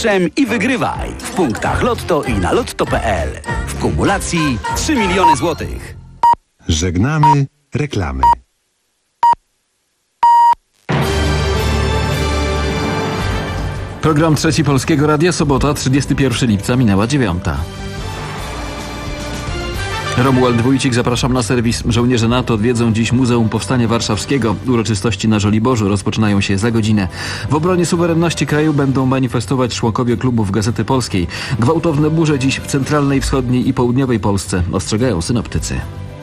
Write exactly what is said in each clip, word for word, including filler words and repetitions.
mistrzem i wygrywaj w punktach Lotto i na lotto kropka p l. W kumulacji trzy miliony złotych. Żegnamy reklamy. Program Trzeci Polskiego Radia, sobota, trzydziestego pierwszego lipca, minęła dziewiąta. Romuald Wójcik, zapraszam na serwis. Żołnierze NATO odwiedzą dziś Muzeum Powstania Warszawskiego. Uroczystości na Żoliborzu rozpoczynają się za godzinę. W obronie suwerenności kraju będą manifestować członkowie klubów Gazety Polskiej. Gwałtowne burze dziś w centralnej, wschodniej i południowej Polsce, ostrzegają synoptycy.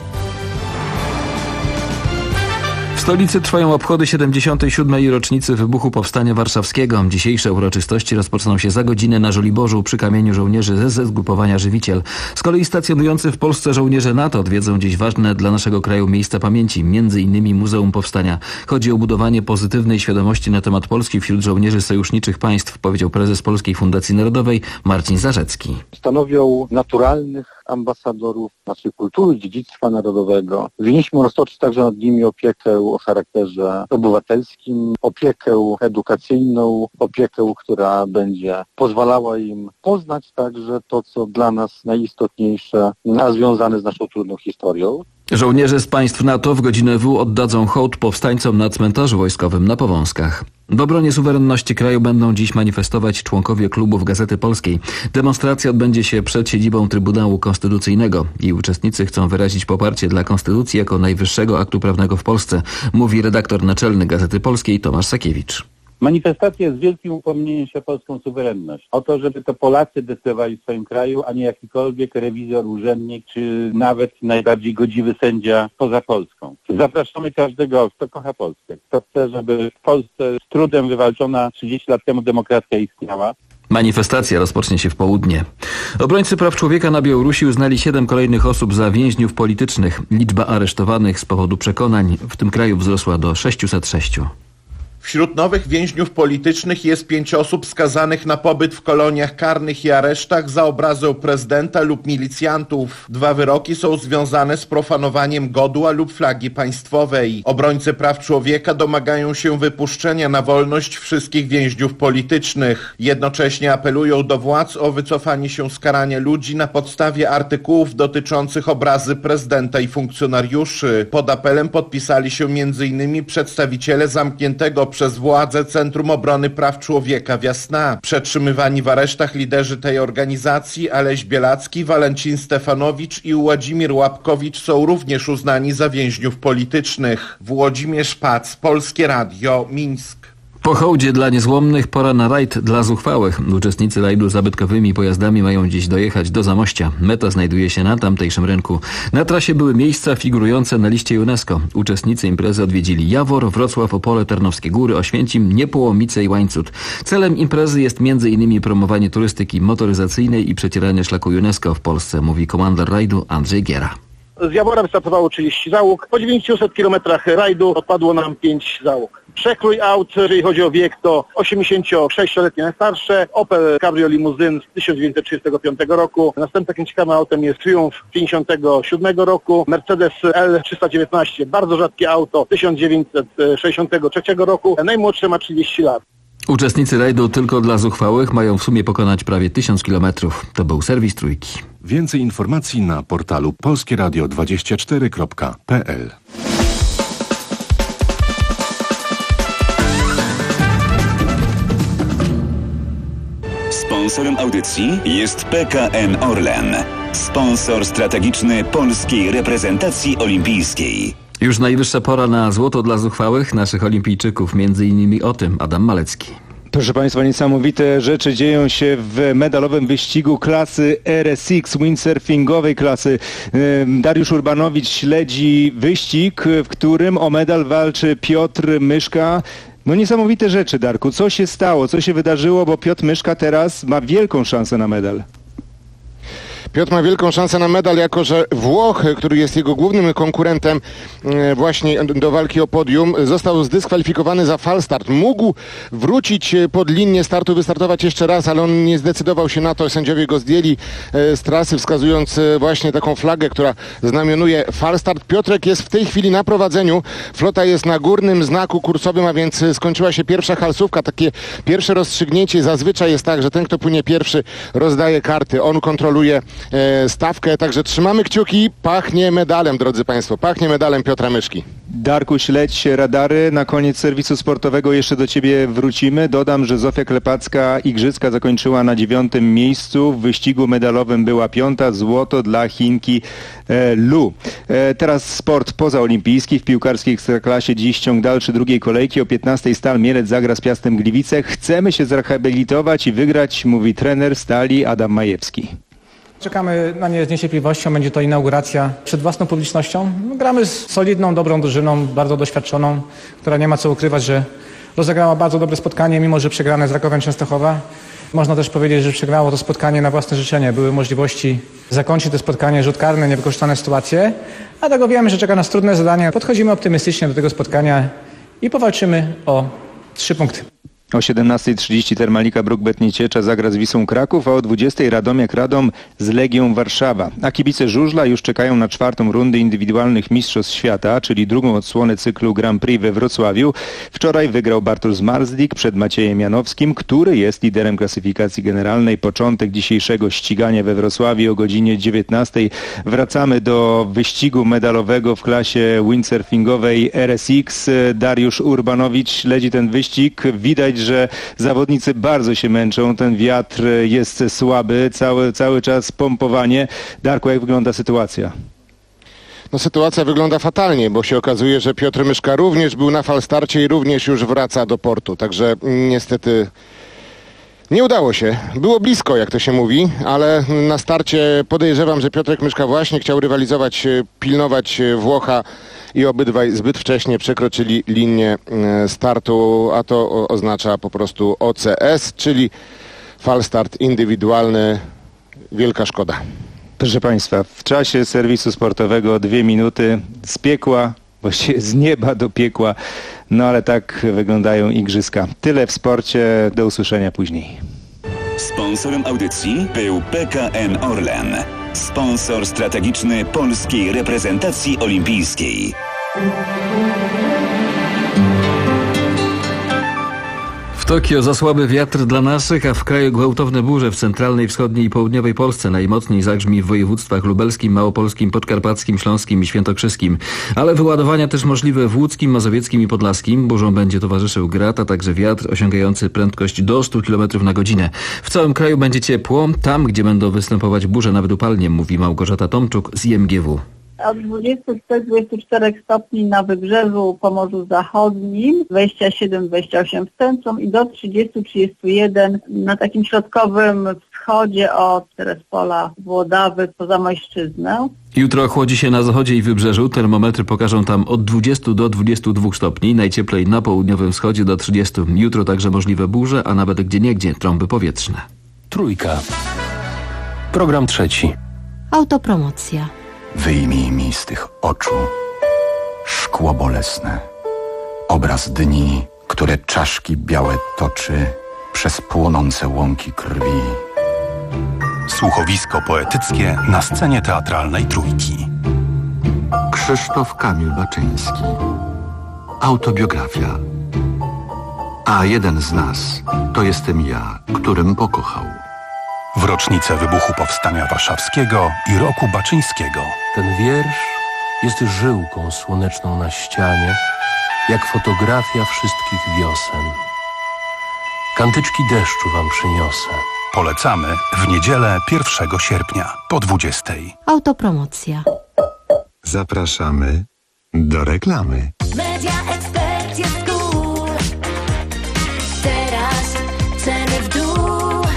W stolicy trwają obchody siedemdziesiątej siódmej rocznicy wybuchu Powstania Warszawskiego. Dzisiejsze uroczystości rozpoczną się za godzinę na Żoliborzu przy kamieniu żołnierzy z zgrupowania Żywiciel. Z kolei stacjonujący w Polsce żołnierze NATO odwiedzą dziś ważne dla naszego kraju miejsca pamięci, między innymi Muzeum Powstania. Chodzi o budowanie pozytywnej świadomości na temat Polski wśród żołnierzy sojuszniczych państw, powiedział prezes Polskiej Fundacji Narodowej Marcin Zarzecki. Stanowią naturalnych ambasadorów naszej kultury, dziedzictwa narodowego. Winniśmy roztoczyć także nad nimi opiekę o charakterze obywatelskim, opiekę edukacyjną, opiekę, która będzie pozwalała im poznać także to, co dla nas najistotniejsze, a związane z naszą trudną historią. Żołnierze z państw NATO w godzinę W oddadzą hołd powstańcom na cmentarzu wojskowym na Powązkach. W obronie suwerenności kraju będą dziś manifestować członkowie klubów Gazety Polskiej. Demonstracja odbędzie się przed siedzibą Trybunału Konstytucyjnego. Jej uczestnicy chcą wyrazić poparcie dla Konstytucji jako najwyższego aktu prawnego w Polsce, mówi redaktor naczelny Gazety Polskiej Tomasz Sakiewicz. Manifestacja jest wielkim upomnieniem się o polską suwerenność. O to, żeby to Polacy decydowali w swoim kraju, a nie jakikolwiek rewizor, urzędnik, czy nawet najbardziej godziwy sędzia poza Polską. Zapraszamy każdego, kto kocha Polskę, kto chce, żeby w Polsce z trudem wywalczona trzydzieści lat temu demokracja istniała. Manifestacja rozpocznie się w południe. Obrońcy praw człowieka na Białorusi uznali siedem kolejnych osób za więźniów politycznych. Liczba aresztowanych z powodu przekonań w tym kraju wzrosła do sześciuset sześciu. Wśród nowych więźniów politycznych jest pięć osób skazanych na pobyt w koloniach karnych i aresztach za obrazę prezydenta lub milicjantów. Dwa wyroki są związane z profanowaniem godła lub flagi państwowej. Obrońcy praw człowieka domagają się wypuszczenia na wolność wszystkich więźniów politycznych. Jednocześnie apelują do władz o wycofanie się z karania ludzi na podstawie artykułów dotyczących obrazy prezydenta i funkcjonariuszy. Pod apelem podpisali się między innymi przedstawiciele zamkniętego przez władze Centrum Obrony Praw Człowieka Wiasna. Przetrzymywani w aresztach liderzy tej organizacji Aleś Bielacki, Walencin Stefanowicz i Władimir Łapkowicz są również uznani za więźniów politycznych. Włodzimierz Pac, Polskie Radio, Mińsk. Po hołdzie dla niezłomnych pora na rajd dla zuchwałych. Uczestnicy rajdu zabytkowymi pojazdami mają dziś dojechać do Zamościa. Meta znajduje się na tamtejszym rynku. Na trasie były miejsca figurujące na liście UNESCO. Uczestnicy imprezy odwiedzili Jawor, Wrocław, Opole, Tarnowskie Góry, Oświęcim, Niepołomice i Łańcut. Celem imprezy jest między innymi promowanie turystyki motoryzacyjnej i przecieranie szlaku UNESCO w Polsce, mówi komandor rajdu Andrzej Giera. Z Jawora wystartowało trzydzieści załóg. Po dziewięciuset kilometrach rajdu odpadło nam pięć załóg. Przekrój aut, jeżeli chodzi o wiek, to osiemdziesięciosześcioletnie najstarsze, Opel Cabrio Limuzyn z tysiąc dziewięćset trzydziestego piątego roku. Następnym takim ciekawym autem jest Triumph pięćdziesiątego siódmego roku, Mercedes L trzysta dziewiętnaście, bardzo rzadkie auto, tysiąc dziewięćset sześćdziesiątego trzeciego roku, najmłodsze ma trzydzieści lat. Uczestnicy rajdu tylko dla zuchwałych mają w sumie pokonać prawie tysiąc kilometrów. To był serwis Trójki. Więcej informacji na portalu polskie radio dwadzieścia cztery kropka p l. Sponsorem audycji jest P K N Orlen, sponsor strategiczny polskiej reprezentacji olimpijskiej. Już najwyższa pora na złoto dla zuchwałych naszych olimpijczyków, między innymi o tym Adam Malecki. Proszę Państwa, niesamowite rzeczy dzieją się w medalowym wyścigu klasy R S X, windsurfingowej klasy. Dariusz Urbanowicz śledzi wyścig, w którym o medal walczy Piotr Myszka. No niesamowite rzeczy, Darku. Co się stało? Co się wydarzyło? Bo Piotr Myszka teraz ma wielką szansę na medal. Piotr ma wielką szansę na medal, jako że Włoch, który jest jego głównym konkurentem właśnie do walki o podium, został zdyskwalifikowany za falstart. Mógł wrócić pod linię startu, wystartować jeszcze raz, ale on nie zdecydował się na to. Sędziowie go zdjęli z trasy, wskazując właśnie taką flagę, która znamionuje falstart. Piotrek jest w tej chwili na prowadzeniu. Flota jest na górnym znaku kursowym, a więc skończyła się pierwsza halsówka. Takie pierwsze rozstrzygnięcie. Zazwyczaj jest tak, że ten, kto płynie pierwszy, rozdaje karty. On kontroluje e, stawkę, także trzymamy kciuki. Pachnie medalem, drodzy Państwo. Pachnie medalem Piotra Myszki. Darku, śledź radary. Na koniec serwisu sportowego jeszcze do Ciebie wrócimy. Dodam, że Zofia Klepacka igrzyska zakończyła na dziewiątym miejscu. W wyścigu medalowym była piąta. Złoto dla Chinki e, Lu. E, teraz sport pozaolimpijski. W piłkarskiej ekstraklasie dziś ciąg dalszy drugiej kolejki. O piętnastej Stal Mielec zagra z Piastem Gliwice. Chcemy się zrehabilitować i wygrać, mówi trener Stali Adam Majewski. Czekamy na nie z niecierpliwością, będzie to inauguracja przed własną publicznością. Gramy z solidną, dobrą drużyną, bardzo doświadczoną, która nie ma co ukrywać, że rozegrała bardzo dobre spotkanie, mimo że przegrane z Rakowem Częstochowa. Można też powiedzieć, że przegrało to spotkanie na własne życzenie. Były możliwości zakończyć to spotkanie, rzut karny, niewykorzystane sytuacje, a dlatego wiemy, że czeka nas trudne zadanie. Podchodzimy optymistycznie do tego spotkania i powalczymy o trzy punkty. O siedemnastej trzydzieści Termalika Bruk-Bet Nieciecza zagra z Wisłą Kraków, a o dwudziestej Radomiak Radom z Legią Warszawa. A kibice żużla już czekają na czwartą rundę indywidualnych Mistrzostw Świata, czyli drugą odsłonę cyklu Grand Prix we Wrocławiu. Wczoraj wygrał Bartosz Marsdik przed Maciejem Janowskim, który jest liderem klasyfikacji generalnej. Początek dzisiejszego ścigania we Wrocławiu o godzinie dziewiętnastej. Wracamy do wyścigu medalowego w klasie windsurfingowej R S X. Dariusz Urbanowicz śledzi ten wyścig. Widać, że zawodnicy bardzo się męczą, ten wiatr jest słaby, cały, cały czas pompowanie. Darku, jak wygląda sytuacja? No, sytuacja wygląda fatalnie, bo się okazuje, że Piotr Myszka również był na falstarcie i również już wraca do portu, także niestety nie udało się. Było blisko, jak to się mówi, ale na starcie podejrzewam, że Piotrek Myszka właśnie chciał rywalizować, pilnować Włocha i obydwaj zbyt wcześnie przekroczyli linię startu, a to oznacza po prostu O C S, czyli falstart indywidualny. Wielka szkoda. Proszę Państwa, w czasie serwisu sportowego dwie minuty z piekła, właściwie z nieba do piekła, no ale tak wyglądają igrzyska. Tyle w sporcie, do usłyszenia później. Sponsorem audycji był P K N Orlen, sponsor strategiczny polskiej reprezentacji olimpijskiej. W Tokio za słaby wiatr dla naszych, a w kraju gwałtowne burze w centralnej, wschodniej i południowej Polsce. Najmocniej zagrzmi w województwach lubelskim, małopolskim, podkarpackim, śląskim i świętokrzyskim. Ale wyładowania też możliwe w łódzkim, mazowieckim i podlaskim. Burzą będzie towarzyszył grad, a także wiatr osiągający prędkość do stu kilometrów na godzinę. W całym kraju będzie ciepło, tam gdzie będą występować burze nawet upalnie, mówi Małgorzata Tomczuk z I M G W. Od dwudziestu trzech do dwudziestu czterech stopni na wybrzeżu, Pomorzu Zachodnim, dwadzieścia siedem do dwudziestu ośmiu w centrum i do trzydziestu do trzydziestu jeden na takim środkowym wschodzie od Terespola, Włodawy po Zamojszczyznę. Jutro chłodzi się na zachodzie i wybrzeżu. Termometry pokażą tam od dwudziestu do dwudziestu dwóch stopni. Najcieplej na południowym wschodzie do trzydziestu. Jutro także możliwe burze, a nawet gdzieniegdzie trąby powietrzne. Trójka. Program trzeci. Autopromocja. Wyjmij mi z tych oczu szkło bolesne, obraz dni, które czaszki białe toczy przez płonące łąki krwi. Słuchowisko poetyckie na scenie teatralnej Trójki. Krzysztof Kamil Baczyński. Autobiografia. A jeden z nas to jestem ja, którym pokochał. W rocznicę wybuchu Powstania Warszawskiego i roku Baczyńskiego. Ten wiersz jest żyłką słoneczną na ścianie, jak fotografia wszystkich wiosen. Kantyczki deszczu wam przyniosę. Polecamy w niedzielę pierwszego sierpnia po dwudziestej. Autopromocja. Zapraszamy do reklamy. Media Expert jest cool. Teraz ceny w dół.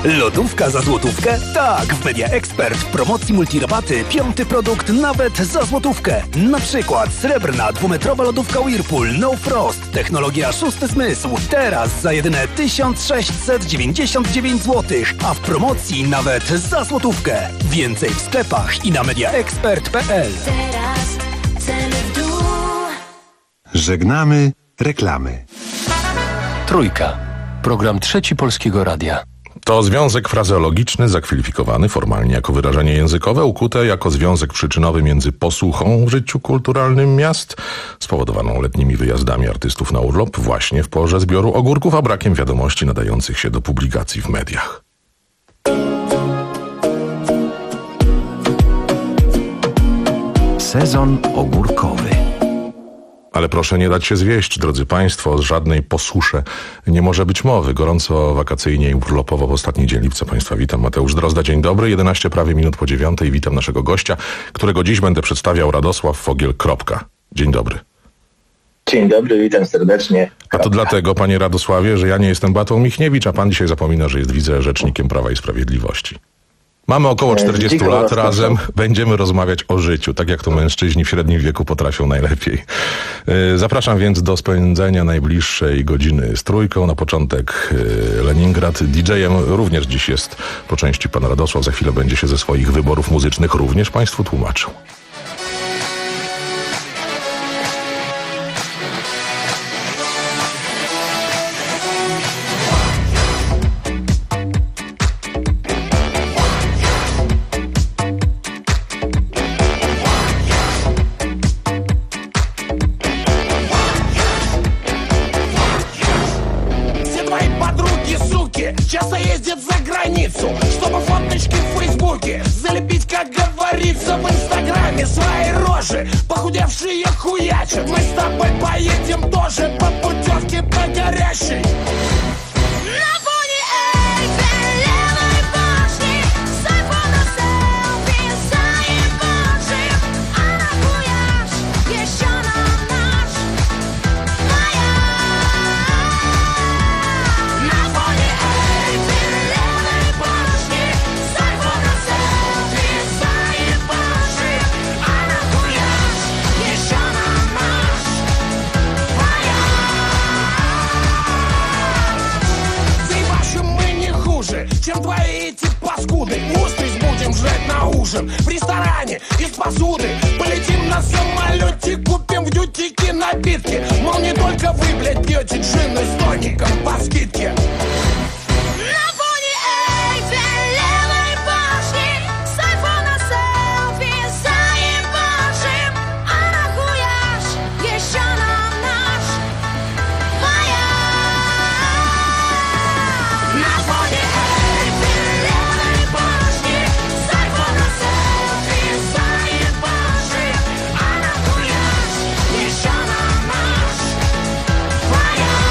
Lodówka za złotówkę? Tak, w Media Expert w promocji multirabaty piąty produkt nawet za złotówkę. Na przykład srebrna dwumetrowa lodówka Whirlpool No Frost, technologia szósty zmysł. Teraz za jedyne tysiąc sześćset dziewięćdziesiąt dziewięć złotych, a w promocji nawet za złotówkę. Więcej w sklepach i na mediaexpert kropka p l. Teraz ceny w dół. Żegnamy reklamy. Trójka. Program Trzeci Polskiego Radia. To związek frazeologiczny zakwalifikowany formalnie jako wyrażenie językowe, ukute jako związek przyczynowy między posłuchą w życiu kulturalnym miast, spowodowaną letnimi wyjazdami artystów na urlop właśnie w porze zbioru ogórków, a brakiem wiadomości nadających się do publikacji w mediach. Sezon ogórkowy. Ale proszę nie dać się zwieść, drodzy Państwo, o żadnej posusze nie może być mowy. Gorąco, wakacyjnie i urlopowo w ostatni dzień lipca Państwa witam. Mateusz Drozda, dzień dobry. jedenaście prawie minut po dziewiątej. Witam naszego gościa, którego dziś będę przedstawiał, Radosław Fogiel. Kropka. Dzień dobry. Dzień dobry, witam serdecznie. A to dlatego, panie Radosławie, że ja nie jestem Beatą Michniewicz, a pan dzisiaj zapomina, że jest wicerzecznikiem Prawa i Sprawiedliwości. Mamy około czterdziestu lat razem, będziemy rozmawiać o życiu, tak jak to mężczyźni w średnim wieku potrafią najlepiej. Zapraszam więc do spędzenia najbliższej godziny z Trójką. Na początek Leningrad. didżejem również dziś jest po części pan Radosław. Za chwilę będzie się ze swoich wyborów muzycznych również państwu tłumaczył. Часто ездят за границу, чтобы фоточки в Фейсбуке залепить, как говорится, в Инстаграме свои рожи. Похудевшие хуячат. Мы с тобой поедем тоже по путевке по горящей. На фоне Эйфелевой башни с айфона селфи заебашим. А нахуя ж еще нам наш маяк? На фоне Эйфелевой башни с айфона селфи заебашим. А нахуя ж еще нам наш маяк? Заебашим мы не хуже, чем твои эти паскуды. Устриц будем жрать на ужин в ресторане из посуды. Полетим на самолете, купим в дютике напитки. Мол, не только вы, блядь, пьете джин с тоником по скидке. На фоне Эйфелевой башни с айфона селфи заебашим. А нахуя ж еще нам наш маяк? На фоне Эйфелевой башни с айфона селфи заебашим. А нахуя ж еще нам наш маяк?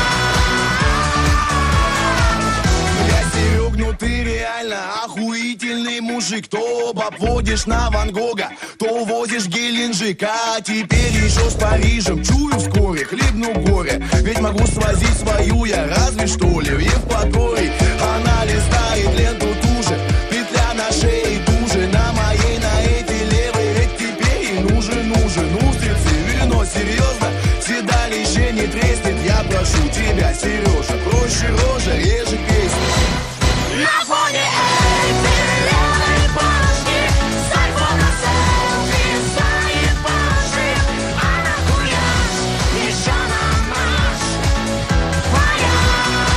Бля, Серег, ну ты реально охуительный мужик. То обводишь на Ван Гога, то возишь Геленджик. А теперь еще с Парижем. Чую вскоре, хлебну горе. Ведь могу свозить свою я, разве что ли, в Евпатории. Она листает ленту туже, петля на шее туже. На моей, на этой левой, ведь теперь и нужен, нужен. Устрицы, вино, серьезно, седалище не треснет. Я прошу тебя, Сережа, проще рожа, реже песни. На фоне Эйфелевой башни с айфона селфи заебашим. А нахуя ж еще нам наш маяк?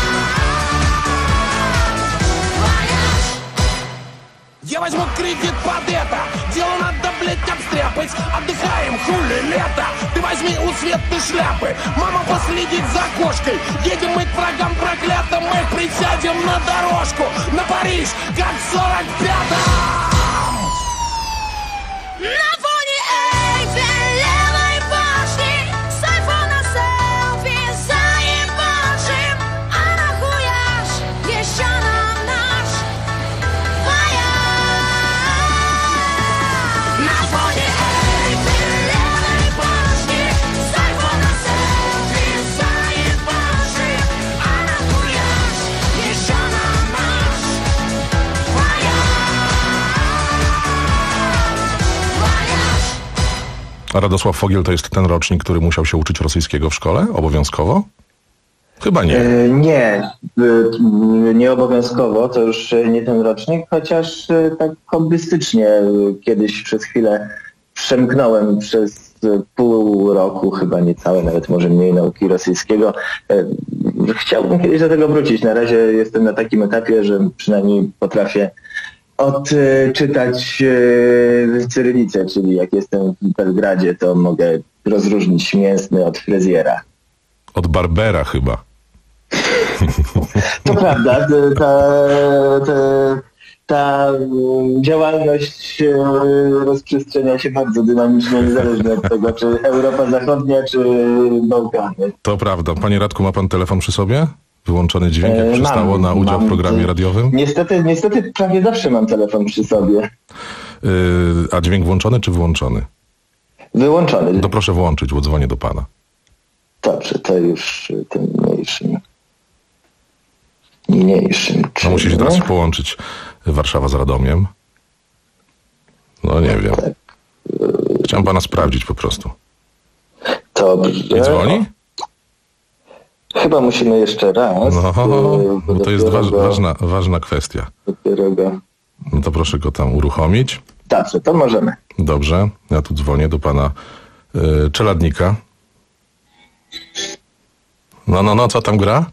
Маяк. Я возьму кредит под это. Дело надо, блядь, обстряпать. Отдыхаем, хули лето. Ты возьми у Светы шляпы. Мама последит за кошкой. Едем мы к врагам проклятым. Мы присядем на дорожку на Париж, как в сорок пятом. На фоне Эйфелевой башни с айфона селфи заебашим. А нахуя ж еще нам наш маяк? На фоне Эйфелевой башни с айфона селфи заебашим. А нахуя ж еще нам наш A Radosław Fogiel to jest ten rocznik, który musiał się uczyć rosyjskiego w szkole? Obowiązkowo? Chyba nie. E, nie, nie obowiązkowo, to już nie ten rocznik, chociaż tak hobbystycznie kiedyś przez chwilę przemknąłem przez pół roku, chyba niecałe, nawet może mniej, nauki rosyjskiego. Chciałbym kiedyś do tego wrócić. Na razie jestem na takim etapie, że przynajmniej potrafię odczytać cyrylicę, czyli jak jestem w Belgradzie, to mogę rozróżnić mięsny od fryzjera. Od barbera chyba. To prawda, ta, ta, ta działalność rozprzestrzenia się bardzo dynamicznie, niezależnie od tego, czy Europa Zachodnia, czy Bałkany. To prawda. Panie Radku, ma pan telefon przy sobie? Wyłączony dźwięk, jak Mam, przystało na udział mam, w programie radiowym? Niestety, niestety prawie zawsze mam telefon przy sobie. Yy, a dźwięk włączony czy wyłączony? Wyłączony. To proszę włączyć, bo dzwonię do pana. Dobrze, to już tym mniejszym. Mniejszym. No musi się teraz połączyć Warszawa z Radomiem. No nie wiem. Chciałem pana sprawdzić po prostu. Dobrze. Nie dzwoni? Chyba musimy jeszcze raz. No, bo to jest waż, go, ważna, ważna kwestia. Go... No to proszę go tam uruchomić. Dobrze, to możemy. Dobrze, ja tu dzwonię do pana y, Czeladnika. No, no, no, co tam gra?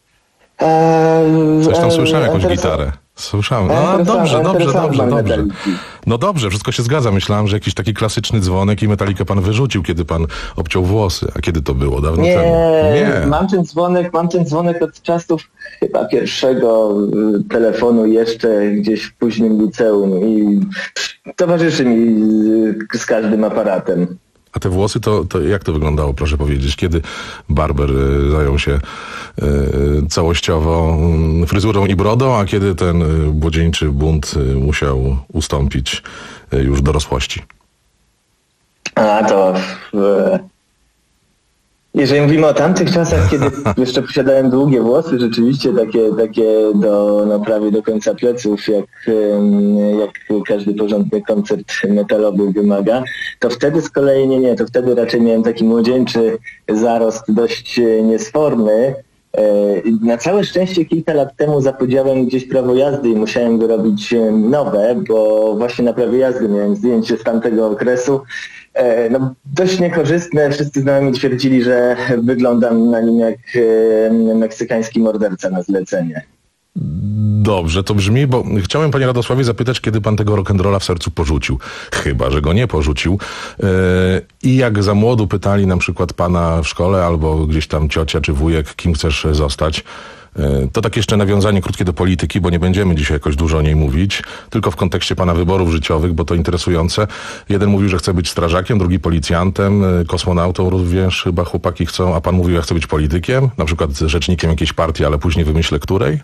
Eee, Coś tam słyszałem, jakąś eee, gitarę. Słyszałem. No eee, dobrze, dobrze, dobrze, dobrze. Metaliki. No dobrze, wszystko się zgadza. Myślałem, że jakiś taki klasyczny dzwonek i Metalikę pan wyrzucił, kiedy pan obciął włosy. A kiedy to było? Dawno nie, temu. Nie, mam ten dzwonek, mam ten dzwonek od czasów chyba pierwszego telefonu jeszcze gdzieś w późnym liceum i towarzyszy mi z każdym aparatem. A te włosy, to, to jak to wyglądało, proszę powiedzieć? Kiedy barber y, zajął się y, całościowo y, fryzurą i brodą, a kiedy ten y, młodzieńczy bunt y, musiał ustąpić y, już dorosłości? A to... W... Jeżeli mówimy o tamtych czasach, kiedy jeszcze posiadałem długie włosy, rzeczywiście takie, takie do, no prawie do końca pleców, jak, jak każdy porządny koncert metalowy wymaga, to wtedy z kolei nie, nie, to wtedy raczej miałem taki młodzieńczy zarost dość niesforny. Na całe szczęście kilka lat temu zapodziałem gdzieś prawo jazdy i musiałem wyrobić nowe, bo właśnie na prawie jazdy miałem zdjęcie z tamtego okresu. No, dość niekorzystne. Wszyscy znajomi twierdzili, że wyglądam na nim jak meksykański morderca na zlecenie. Dobrze, to brzmi, bo chciałem panie Radosławie zapytać, kiedy pan tego rock'n'rolla w sercu porzucił. Chyba że go nie porzucił. Yy, I jak za młodu pytali na przykład pana w szkole albo gdzieś tam ciocia czy wujek, kim chcesz zostać, yy, to tak jeszcze nawiązanie krótkie do polityki, bo nie będziemy dzisiaj jakoś dużo o niej mówić, tylko w kontekście pana wyborów życiowych, bo to interesujące. Jeden mówił, że chce być strażakiem, drugi policjantem, yy, kosmonautą również chyba chłopaki chcą, a pan mówił, że chce być politykiem, na przykład rzecznikiem jakiejś partii, ale później wymyślę której?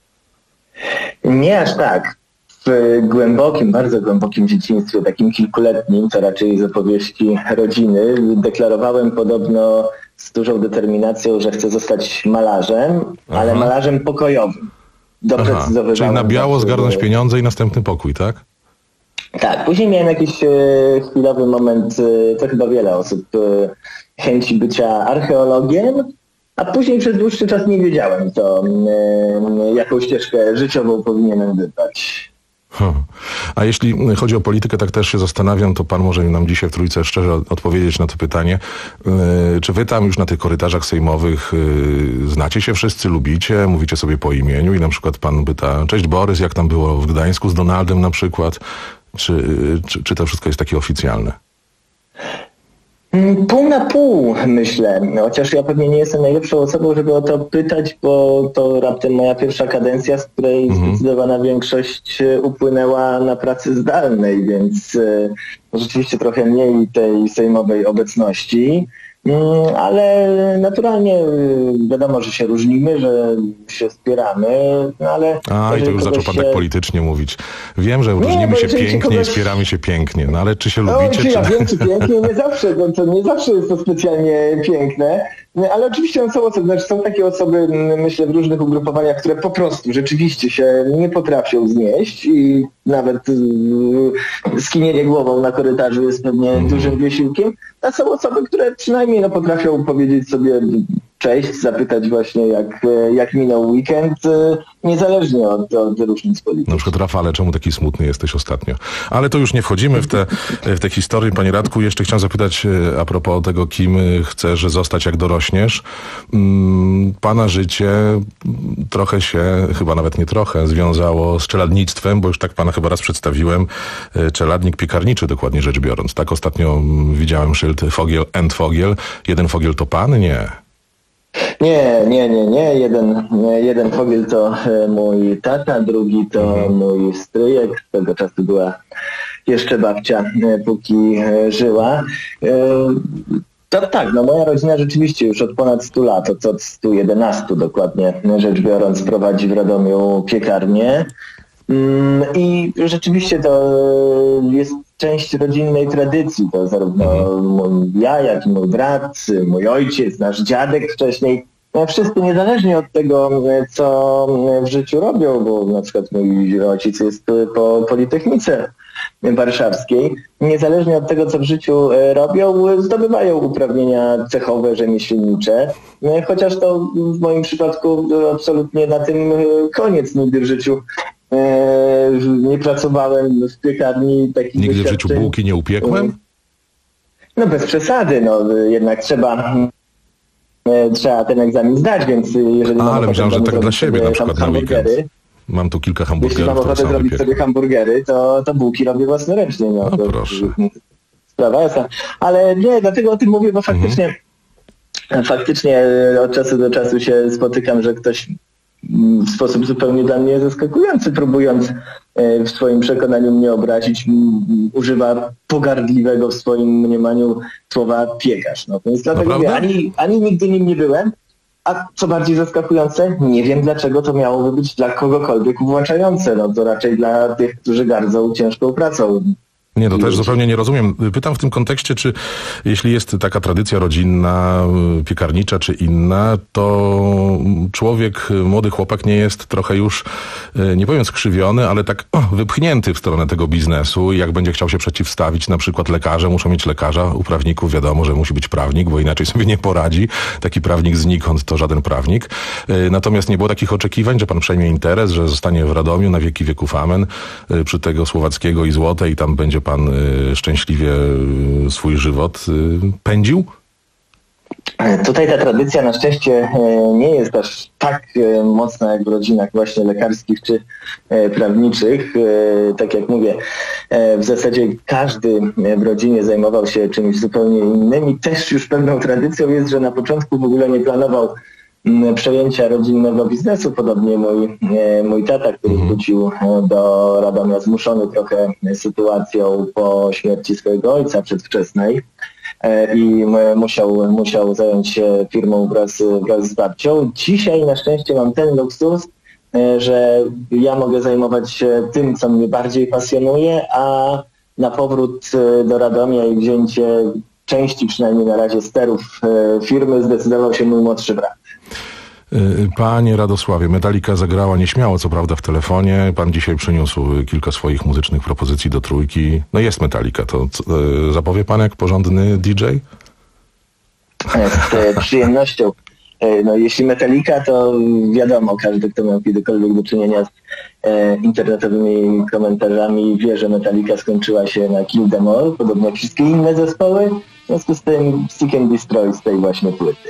Nie aż tak. W głębokim, bardzo głębokim dzieciństwie, takim kilkuletnim, to raczej z opowieści rodziny, deklarowałem podobno z dużą determinacją, że chcę zostać malarzem, Aha. ale malarzem pokojowym. Doprecyzowywałem. Czyli na biało zgarnąć pieniądze i następny pokój, tak? Tak. Później miałem jakiś e, chwilowy moment, e, to chyba wiele osób, e, chęci bycia archeologiem, a później przez dłuższy czas nie wiedziałem, to e, jaką ścieżkę życiową powinienem wybrać. Hmm. A jeśli chodzi o politykę, tak też się zastanawiam, to pan może nam dzisiaj w Trójce szczerze odpowiedzieć na to pytanie. Yy, czy wy tam już na tych korytarzach sejmowych yy, znacie się wszyscy, lubicie, mówicie sobie po imieniu i na przykład pan pyta, cześć Borys, jak tam było w Gdańsku z Donaldem na przykład? Czy, yy, czy, czy to wszystko jest takie oficjalne? Pół na pół, myślę. Chociaż ja pewnie nie jestem najlepszą osobą, żeby o to pytać, bo to raptem moja pierwsza kadencja, z której mhm. zdecydowana większość upłynęła na pracy zdalnej, więc no, rzeczywiście trochę mniej tej sejmowej obecności. Ale naturalnie wiadomo, że się różnimy, że się wspieramy, no ale... A, i to już zaczął pan się... tak politycznie mówić. Wiem, że różnimy się pięknie kogoś... i wspieramy się pięknie, no ale czy się no, lubicie? Czy ja czy... wiem, czy pięknie, nie zawsze, no, to nie zawsze jest to specjalnie piękne, ale oczywiście są osoby, znaczy są takie osoby, myślę, w różnych ugrupowaniach, które po prostu rzeczywiście się nie potrafią znieść i nawet yy, skinienie głową na korytarzu jest pewnie mm. dużym wysiłkiem. A są osoby, które przynajmniej no, potrafią powiedzieć sobie cześć, zapytać właśnie jak, jak minął weekend, niezależnie od, od różnic politycznych. Na przykład Rafale, czemu taki smutny jesteś ostatnio? Ale to już nie wchodzimy w te, w te historie. Panie Radku, jeszcze chciałem zapytać a propos tego, kim chcesz zostać, jak dorośniesz. Pana życie trochę się, chyba nawet nie trochę, związało z czeladnictwem, bo już tak pana chyba raz przedstawiłem. Czeladnik piekarniczy, dokładnie rzecz biorąc. Tak ostatnio widziałem szyld Fogiel and Fogiel. Jeden Fogiel to pan? Nie. Nie, nie, nie, nie. Jeden, jeden Fogiel to mój tata, drugi to mhm. mój stryjek. Tego czasu była jeszcze babcia, póki żyła. To tak, no moja rodzina rzeczywiście już od ponad stu lat, od, od stu jedenastu dokładnie rzecz biorąc, prowadzi w Radomiu piekarnię. I rzeczywiście to jest część rodzinnej tradycji. To zarówno mój, ja, jak i mój brat, mój ojciec, nasz dziadek wcześniej. Wszyscy niezależnie od tego, co w życiu robią, bo na przykład mój ojciec jest po Politechnice Warszawskiej, niezależnie od tego, co w życiu robią, zdobywają uprawnienia cechowe, rzemieślnicze, chociaż to w moim przypadku absolutnie na tym koniec. Nigdy w życiu nie pracowałem w piekarni takich Nigdy w życiu bułki nie upiekłem? No bez przesady, no jednak trzeba trzeba ten egzamin zdać, więc jeżeli... A, ale myślałem, że tak dla siebie na przykład na weekend. Mam tu kilka hamburgerów. Jeśli mam ochotę zrobić sobie hamburgery, to, to bułki robię własnoręcznie. No, no to, proszę. Sprawa jasna. Ale nie, dlatego o tym mówię, bo faktycznie mhm. faktycznie od czasu do czasu się spotykam, że ktoś w sposób zupełnie dla mnie zaskakujący, próbując w swoim przekonaniu mnie obrazić, używa pogardliwego w swoim mniemaniu słowa piekarz. No, więc dlatego mówię, ani, ani nigdy nim nie byłem, a co bardziej zaskakujące, nie wiem dlaczego to miałoby być dla kogokolwiek uwłaczające. No to raczej dla tych, którzy gardzą ciężką pracą. Nie, to też zupełnie nie rozumiem. Pytam w tym kontekście, czy jeśli jest taka tradycja rodzinna, piekarnicza czy inna, to człowiek, młody chłopak nie jest trochę już, nie powiem skrzywiony, ale tak o, wypchnięty w stronę tego biznesu i jak będzie chciał się przeciwstawić, na przykład lekarze, muszą mieć lekarza, u prawników wiadomo, że musi być prawnik, bo inaczej sobie nie poradzi. Taki prawnik znikąd to żaden prawnik. Natomiast nie było takich oczekiwań, że pan przejmie interes, że zostanie w Radomiu na wieki wieków amen, przy tego Słowackiego i Złotej i tam będzie pan y, szczęśliwie y, swój żywot y, pędził? Tutaj ta tradycja na szczęście nie jest aż tak mocna jak w rodzinach właśnie lekarskich czy prawniczych. Tak jak mówię, w zasadzie każdy w rodzinie zajmował się czymś zupełnie innym i też już pewną tradycją jest, że na początku w ogóle nie planował przejęcia rodzinnego biznesu. Podobnie mój, mój tata, który wrócił do Radomia zmuszony trochę sytuacją po śmierci swojego ojca przedwczesnej i musiał, musiał zająć się firmą wraz, wraz z babcią. Dzisiaj na szczęście mam ten luksus, że ja mogę zajmować się tym, co mnie bardziej pasjonuje, a na powrót do Radomia i wzięcie części, przynajmniej na razie, sterów firmy zdecydował się mój młodszy brat. Panie Radosławie, Metallica zagrała nieśmiało, co prawda w telefonie. Pan dzisiaj przyniósł kilka swoich muzycznych propozycji do Trójki. No jest Metallica, to zapowie pan jak porządny D J? Z przyjemnością. No jeśli Metallica, to wiadomo, każdy, kto miał kiedykolwiek do czynienia z e, internetowymi komentarzami, wie, że Metallica skończyła się na Kill Them All, podobnie jak wszystkie inne zespoły. W związku z tym Seek and Destroy z tej właśnie płyty.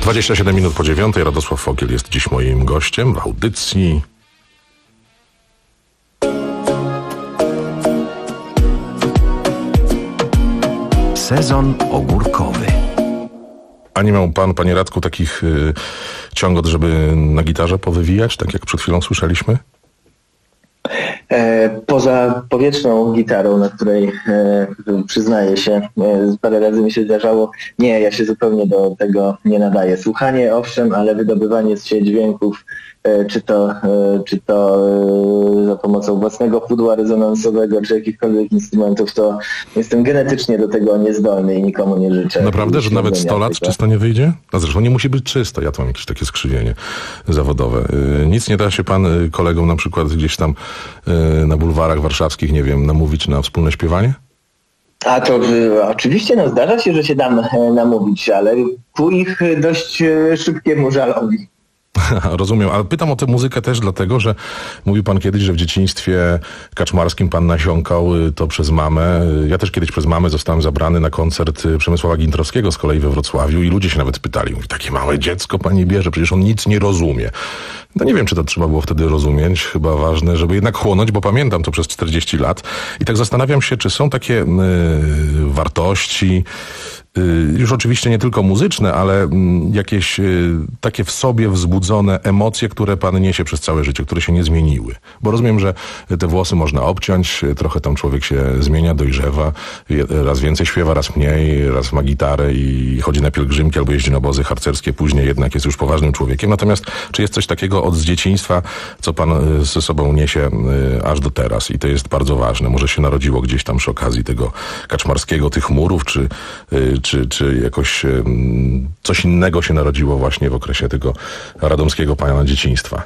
dwadzieścia siedem minut po dziewiątej. Radosław Fogiel jest dziś moim gościem w audycji. Sezon ogórkowy. A nie miał pan, panie Radku, takich y, ciągot, żeby na gitarze powywijać, tak jak przed chwilą słyszeliśmy? E, poza powietrzną gitarą, na której e, przyznaję się, e, parę razy mi się zdarzało, nie, ja się zupełnie do tego nie nadaję. Słuchanie owszem, ale wydobywanie z siebie dźwięków, e, czy to, e, czy to e, za pomocą własnego pudła rezonansowego, czy jakichkolwiek instrumentów, to jestem genetycznie do tego niezdolny i nikomu nie życzę. Naprawdę, że nawet sto lat czysto nie wyjdzie? A zresztą nie musi być czysto, ja tu mam jakieś takie skrzywienie zawodowe. Yy, nic nie da się pan y, kolegom na przykład gdzieś tam y, na bulwarach warszawskich, nie wiem, namówić na wspólne śpiewanie? A to y, oczywiście no, zdarza się, że się dam e, namówić, ale ku ich dość e, szybkiemu żalowi. Rozumiem, ale pytam o tę muzykę też dlatego, że mówił pan kiedyś, że w dzieciństwie kaczmarskim pan nasiąkał to przez mamę. Ja też kiedyś przez mamę zostałem zabrany na koncert Przemysława Gintrowskiego z kolei we Wrocławiu i ludzie się nawet pytali, mówi, takie małe dziecko pani bierze, przecież on nic nie rozumie. No nie wiem, czy to trzeba było wtedy rozumieć, chyba ważne, żeby jednak chłonąć, bo pamiętam to przez czterdzieści lat i tak zastanawiam się, czy są takie y, wartości, już oczywiście nie tylko muzyczne, ale jakieś takie w sobie wzbudzone emocje, które pan niesie przez całe życie, które się nie zmieniły. Bo rozumiem, że te włosy można obciąć, trochę tam człowiek się zmienia, dojrzewa, raz więcej śpiewa, raz mniej, raz ma gitarę i chodzi na pielgrzymki albo jeździ na obozy harcerskie, później jednak jest już poważnym człowiekiem. Natomiast czy jest coś takiego od z dzieciństwa, co pan ze sobą niesie aż do teraz i to jest bardzo ważne. Może się narodziło gdzieś tam przy okazji tego kaczmarskiego, tych murów, czy Czy, czy jakoś um, coś innego się narodziło właśnie w okresie tego radomskiego pana dzieciństwa?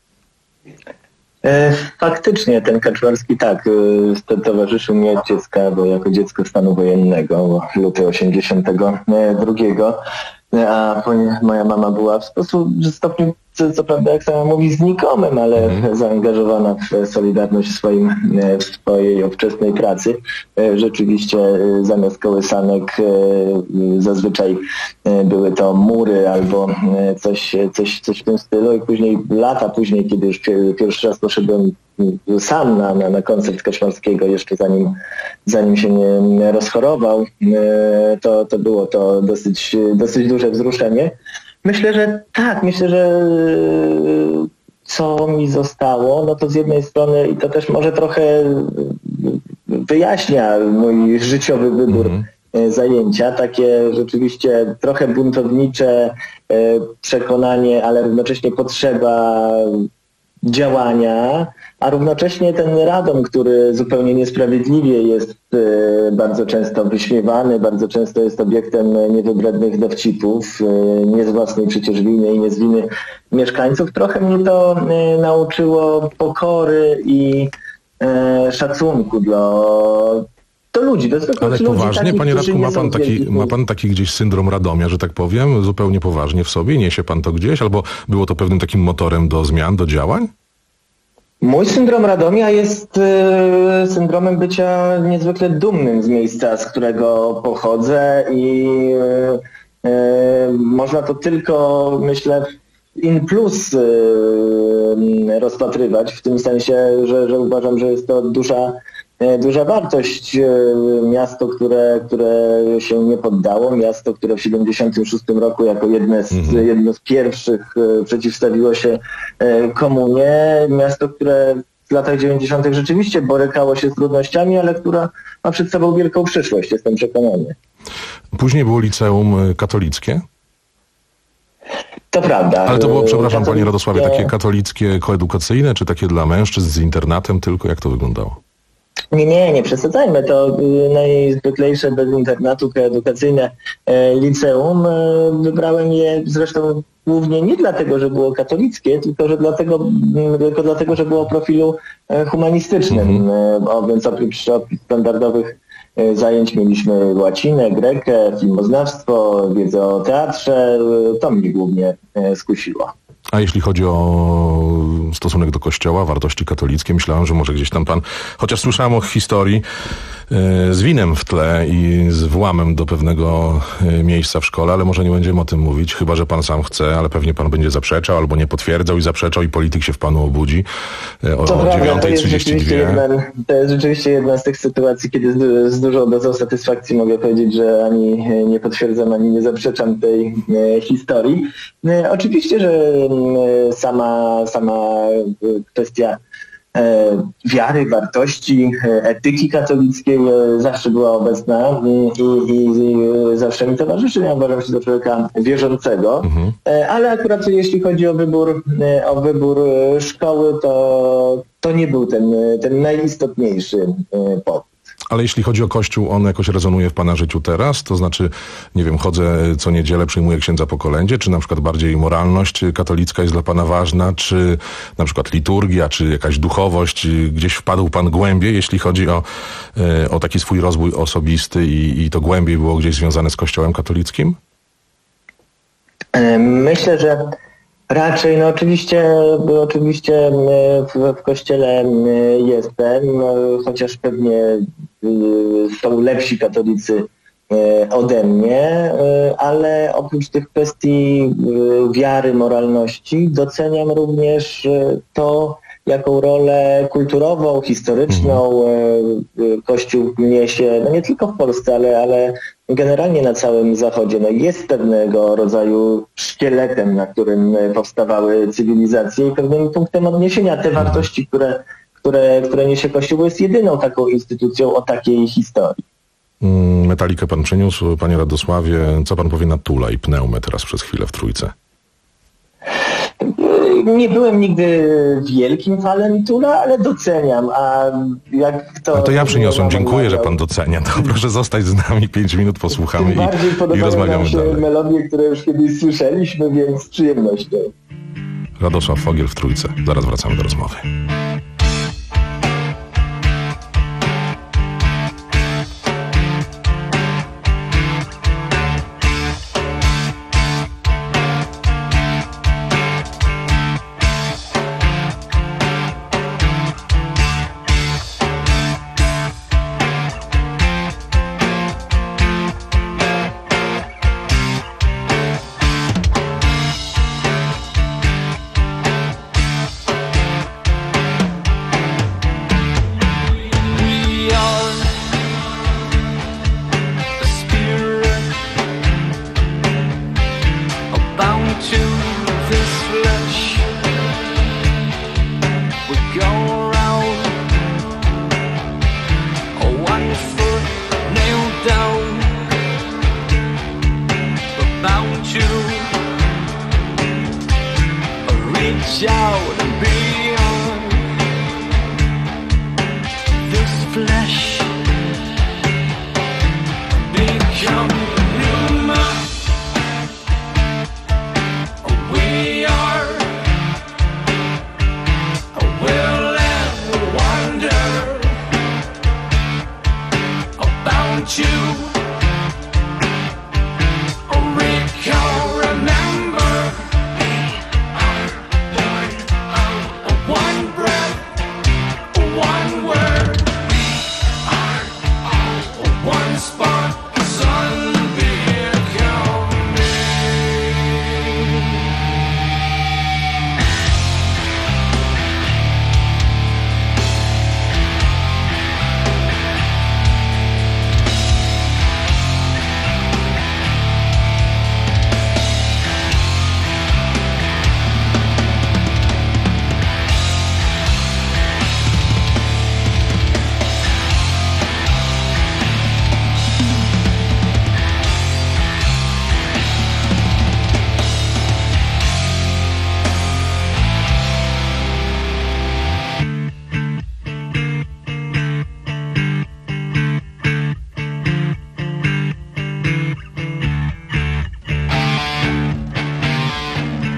E, faktycznie ten kaczmarski tak, to towarzyszył mi od dziecka, bo jako dziecko stanu wojennego, luty osiemdziesiątego drugiego, a moja mama była w sposób w stopniu, co, co prawda jak sama mówi, znikomym, ale mm. zaangażowana w Solidarność w, swoim, w swojej ówczesnej pracy. Rzeczywiście zamiast kołysanek zazwyczaj były to mury albo coś, coś, coś w tym stylu i później, lata później, kiedy już pierwszy raz poszedłem sam na, na, na koncert Kaczmarskiego, jeszcze zanim, zanim się nie, nie rozchorował, to, to było to dosyć, dosyć duże wzruszenie. Myślę, że tak, myślę, że co mi zostało, no to z jednej strony, i to też może trochę wyjaśnia mój życiowy wybór mm. zajęcia, takie rzeczywiście trochę buntownicze przekonanie, ale równocześnie potrzeba działania, a równocześnie ten Radom, który zupełnie niesprawiedliwie jest y, bardzo często wyśmiewany, bardzo często jest obiektem niewybrednych dowcipów, y, nie z własnej przecież winy i nie z winy mieszkańców. Trochę mnie to y, nauczyło pokory i y, szacunku dla do ludzi, do Ale ludzi, poważnie, takich, panie Radku, ma pan, taki, wielki... ma pan taki gdzieś syndrom Radomia, że tak powiem, zupełnie poważnie w sobie? Niesie pan to gdzieś? Albo było to pewnym takim motorem do zmian, do działań? Mój syndrom Radomia jest y, syndromem bycia niezwykle dumnym z miejsca, z którego pochodzę i y, y, można to tylko, myślę, in plus y, rozpatrywać, w tym sensie, że, że uważam, że jest to duża Duża wartość. Miasto, które, które się nie poddało, miasto, które w siedemdziesiątym szóstym roku jako jedne z, mhm. jedno z pierwszych przeciwstawiło się komunie, miasto, które w latach dziewięćdziesiątych rzeczywiście borykało się z trudnościami, ale która ma przed sobą wielką przyszłość, jestem przekonany. Później było liceum katolickie? To prawda. Ale to było, przepraszam katolickie... panie Radosławie, takie katolickie, koedukacyjne, czy takie dla mężczyzn z internatem tylko? Jak to wyglądało? Nie, nie, nie przesadzajmy. To najzwyklejsze bez internatu edukacyjne liceum. Wybrałem je zresztą głównie nie dlatego, że było katolickie, tylko że dlatego, tylko dlatego że było o profilu humanistycznym. Mm-hmm. O, więc oprócz standardowych zajęć mieliśmy łacinę, grekę, filmoznawstwo, wiedzę o teatrze. To mnie głównie skusiło. A jeśli chodzi o stosunek do Kościoła, wartości katolickie, myślałem, że może gdzieś tam pan, chociaż słyszałem o historii y, z winem w tle i z włamem do pewnego y, miejsca w szkole, ale może nie będziemy o tym mówić, chyba że pan sam chce, ale pewnie pan będzie zaprzeczał albo nie potwierdzał i zaprzeczał i polityk się w panu obudzi y, o, o dziewiąta trzydzieści dwa. To jest rzeczywiście jedna z tych sytuacji, kiedy z, z dużą dozą satysfakcji mogę powiedzieć, że ani nie potwierdzam, ani nie zaprzeczam tej e, historii. E, oczywiście, że e, sama, sama kwestia e, wiary, wartości, e, etyki katolickiej e, zawsze była obecna i, i, i zawsze mi towarzyszy. Ja uważam się do człowieka wierzącego, mhm. e, ale akurat jeśli chodzi o wybór, e, o wybór szkoły, to, to nie był ten, ten najistotniejszy e, powód. Ale jeśli chodzi o Kościół, on jakoś rezonuje w pana życiu teraz? To znaczy, nie wiem, chodzę co niedzielę, przyjmuję księdza po kolędzie, czy na przykład bardziej moralność katolicka jest dla pana ważna, czy na przykład liturgia, czy jakaś duchowość, gdzieś wpadł pan głębiej, jeśli chodzi o, o taki swój rozwój osobisty i, i to głębiej było gdzieś związane z Kościołem katolickim? Myślę, że raczej, no oczywiście, oczywiście w, w kościele jestem, chociaż pewnie są lepsi katolicy ode mnie, ale oprócz tych kwestii wiary, moralności doceniam również to, jaką rolę kulturową, historyczną Kościół niesie, no nie tylko w Polsce, ale, ale generalnie na całym Zachodzie. No jest pewnego rodzaju szkieletem, na którym powstawały cywilizacje i pewnym punktem odniesienia. Te wartości, które, które, które niesie Kościół, jest jedyną taką instytucją o takiej historii. Metalikę pan przyniósł, panie Radosławie. Co pan powie na Tula i Pneumę teraz przez chwilę w Trójce? Nie byłem nigdy wielkim fanem Tula, ale doceniam. A jak to... A to ja przyniosłem. Dziękuję, że pan docenia. To proszę zostać z nami. Pięć minut posłuchamy i, i rozmawiamy nam się dalej. Melodie, które już kiedyś słyszeliśmy, więc z przyjemnością. Radosław Fogiel w Trójce. Zaraz wracamy do rozmowy.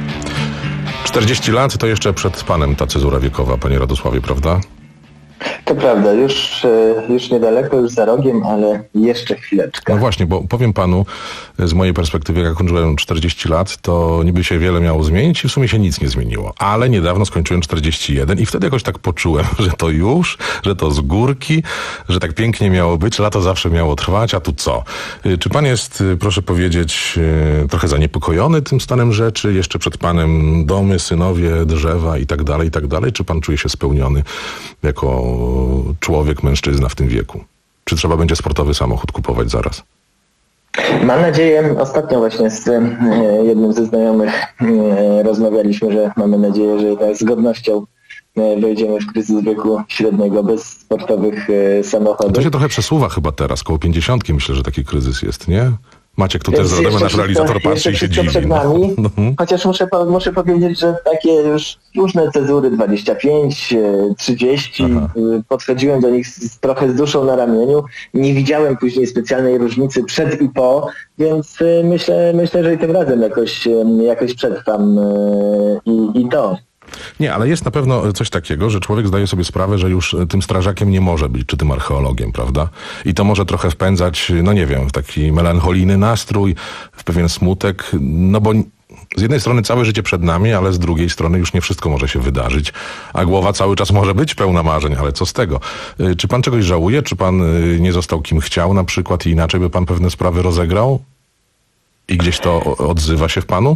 czterdzieści lat to jeszcze przed panem ta cezura wiekowa, panie Radosławie, prawda? To prawda, już, już niedaleko, już za rogiem, ale jeszcze chwileczkę. No właśnie, bo powiem panu, z mojej perspektywy, jak kończyłem czterdzieści lat, to niby się wiele miało zmienić i w sumie się nic nie zmieniło. Ale niedawno skończyłem czterdzieści jeden i wtedy jakoś tak poczułem, że to już, że to z górki, że tak pięknie miało być, lato zawsze miało trwać, a tu co? Czy pan jest, proszę powiedzieć, trochę zaniepokojony tym stanem rzeczy? Jeszcze przed panem domy, synowie, drzewa i tak dalej, i tak dalej? Czy pan czuje się spełniony jako człowiek, mężczyzna w tym wieku? Czy trzeba będzie sportowy samochód kupować zaraz? Mam nadzieję, ostatnio właśnie z jednym ze znajomych rozmawialiśmy, że mamy nadzieję, że tak z godnością wejdziemy w kryzys wieku średniego bez sportowych samochodów. To się trochę przesuwa chyba teraz, koło pięćdziesiątki myślę, że taki kryzys jest, nie? Maciek tu też z Radomia, nasz realizator, patrzy i się dziwi. Przed nami, no. Chociaż muszę, muszę powiedzieć, że takie już różne cezury dwadzieścia pięć, trzydzieści, Aha. podchodziłem do nich z, trochę z duszą na ramieniu. Nie widziałem później specjalnej różnicy przed i po, więc myślę, myślę że i tym razem jakoś, jakoś przetrwam i, i to. Nie, ale jest na pewno coś takiego, że człowiek zdaje sobie sprawę, że już tym strażakiem nie może być, czy tym archeologiem, prawda? I to może trochę wpędzać, no nie wiem, w taki melancholijny nastrój, w pewien smutek, no bo z jednej strony całe życie przed nami, ale z drugiej strony już nie wszystko może się wydarzyć, a głowa cały czas może być pełna marzeń, ale co z tego? Czy pan czegoś żałuje? Czy pan nie został kim chciał na przykład i inaczej by pan pewne sprawy rozegrał? I gdzieś to odzywa się w panu?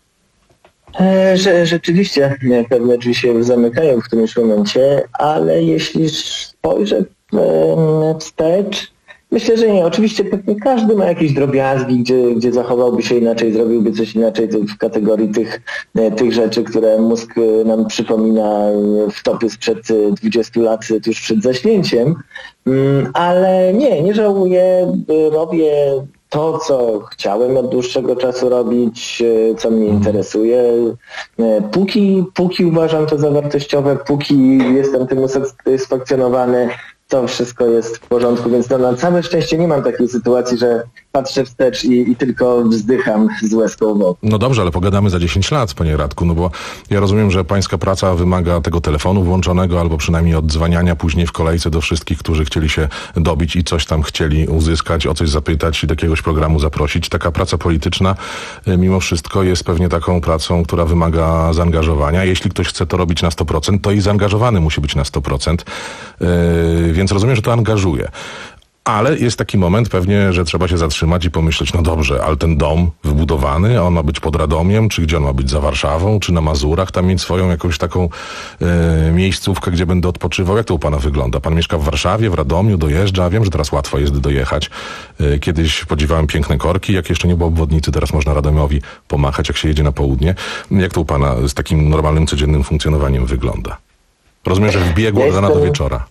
Że, rzeczywiście pewne drzwi się zamykają w którymś momencie, ale jeśli spojrzę wstecz, myślę, że nie. Oczywiście pewnie każdy ma jakieś drobiazgi, gdzie, gdzie zachowałby się inaczej, zrobiłby coś inaczej w kategorii tych, tych rzeczy, które mózg nam przypomina wtopy sprzed dwudziestu lat, tuż przed zaśnięciem. Ale nie, nie żałuję, robię to, co chciałem od dłuższego czasu robić, co mnie interesuje. Póki, póki uważam to za wartościowe, póki jestem tym usatysfakcjonowany, to wszystko jest w porządku, więc no, na całe szczęście nie mam takiej sytuacji, że patrzę wstecz i, i tylko wzdycham z łezką w oku. No dobrze, ale pogadamy za dziesięć lat, panie Radku, no bo ja rozumiem, że pańska praca wymaga tego telefonu włączonego, albo przynajmniej odzwaniania później w kolejce do wszystkich, którzy chcieli się dobić i coś tam chcieli uzyskać, o coś zapytać i do jakiegoś programu zaprosić. Taka praca polityczna mimo wszystko jest pewnie taką pracą, która wymaga zaangażowania. Jeśli ktoś chce to robić na sto procent, to i zaangażowany musi być na sto procent. Yy, więc rozumiem, że to angażuje. Ale jest taki moment pewnie, że trzeba się zatrzymać i pomyśleć, no dobrze, ale ten dom wybudowany, on ma być pod Radomiem, czy gdzie on ma być, za Warszawą, czy na Mazurach, tam mieć swoją jakąś taką e, miejscówkę, gdzie będę odpoczywał. Jak to u pana wygląda? Pan mieszka w Warszawie, w Radomiu, dojeżdża. Wiem, że teraz łatwo jest dojechać. E, kiedyś podziwiałem piękne korki, jak jeszcze nie było obwodnicy, teraz można Radomiowi pomachać, jak się jedzie na południe. Jak to u pana z takim normalnym, codziennym funkcjonowaniem wygląda? Rozumiem, że w biegu od rana do wieczora.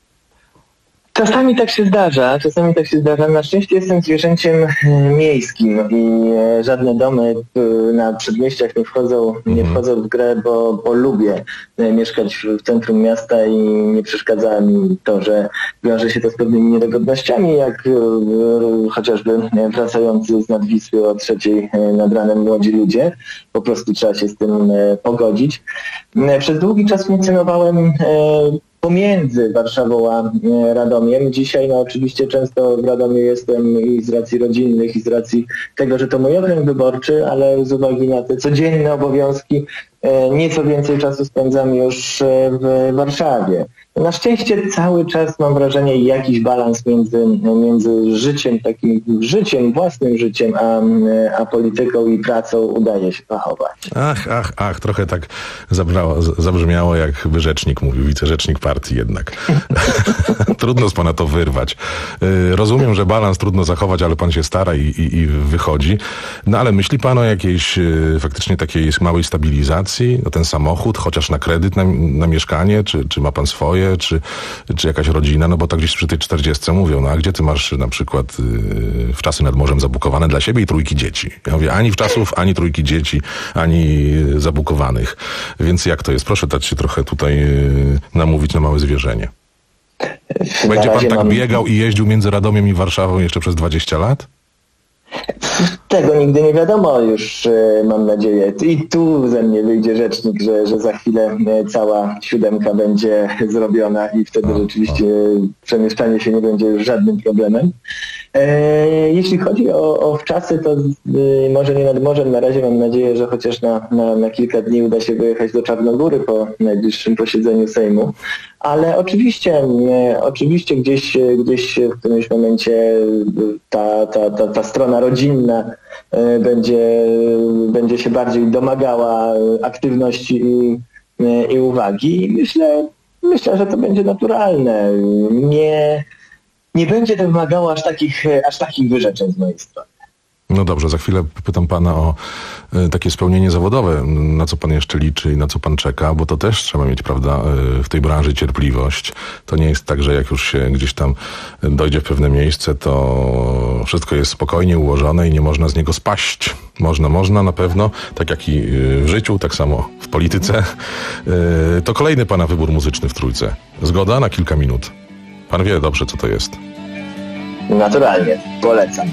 Czasami tak się zdarza, czasami tak się zdarza. Na szczęście jestem zwierzęciem miejskim i żadne domy na przedmieściach nie wchodzą, nie wchodzą w grę, bo, bo lubię mieszkać w centrum miasta i nie przeszkadza mi to, że wiąże się to z pewnymi niedogodnościami, jak chociażby wracający z nad Wisły o trzeciej nad ranem młodzi ludzie. Po prostu trzeba się z tym pogodzić. Przez długi czas funkcjonowałem pomiędzy Warszawą a Radomiem. Dzisiaj no oczywiście często w Radomiu jestem i z racji rodzinnych, i z racji tego, że to mój okręg wyborczy, ale z uwagi na te codzienne obowiązki nieco więcej czasu spędzam już w Warszawie. Na szczęście cały czas mam wrażenie jakiś balans między, między życiem, takim życiem, własnym życiem, a, a polityką i pracą udaje się zachować. Ach, ach, ach, trochę tak zabrzmiało, zabrzmiało jakby rzecznik mówił, wicerzecznik partii jednak. Trudno z pana to wyrwać. Rozumiem, że balans trudno zachować, ale pan się stara i, i, i wychodzi. No ale myśli pan o jakiejś faktycznie takiej małej stabilizacji? No ten samochód, chociaż na kredyt, na, na mieszkanie, czy, czy ma pan swoje, czy, czy jakaś rodzina, no bo tak gdzieś przy tej czterdziestce mówią, no a gdzie ty masz na przykład yy, w czasy nad morzem zabukowane dla siebie i trójki dzieci? Ja mówię, ani w czasów, ani trójki dzieci, ani zabukowanych. Więc jak to jest? Proszę dać się trochę tutaj yy, namówić na małe zwierzenie. Będzie pan tak mam... biegał i jeździł między Radomiem i Warszawą jeszcze przez dwadzieścia lat? Tego nigdy nie wiadomo już, mam nadzieję. I tu ze mnie wyjdzie rzecznik, że, że za chwilę cała siódemka będzie zrobiona i wtedy rzeczywiście przemieszczanie się nie będzie już żadnym problemem. Jeśli chodzi o, o wczasy, to może nie nad morzem. Na razie mam nadzieję, że chociaż na, na, na kilka dni uda się wyjechać do Czarnogóry po najbliższym posiedzeniu Sejmu. Ale oczywiście, oczywiście gdzieś, gdzieś w którymś momencie ta, ta, ta, ta strona rodzinna będzie, będzie się bardziej domagała aktywności i, i uwagi. I myślę, myślę, że to będzie naturalne. Nie, nie będzie to wymagało aż takich, aż takich wyrzeczeń z mojej strony. No dobrze, za chwilę pytam pana o y, takie spełnienie zawodowe, na co pan jeszcze liczy i na co pan czeka, bo to też trzeba mieć, prawda, y, w tej branży cierpliwość. To nie jest tak, że jak już się gdzieś tam dojdzie w pewne miejsce, to wszystko jest spokojnie ułożone i nie można z niego spaść. Można, można na pewno, tak jak i w życiu, tak samo w polityce. Y, to kolejny pana wybór muzyczny w Trójce. Zgoda na kilka minut. Pan wie dobrze, co to jest. Naturalnie, polecam.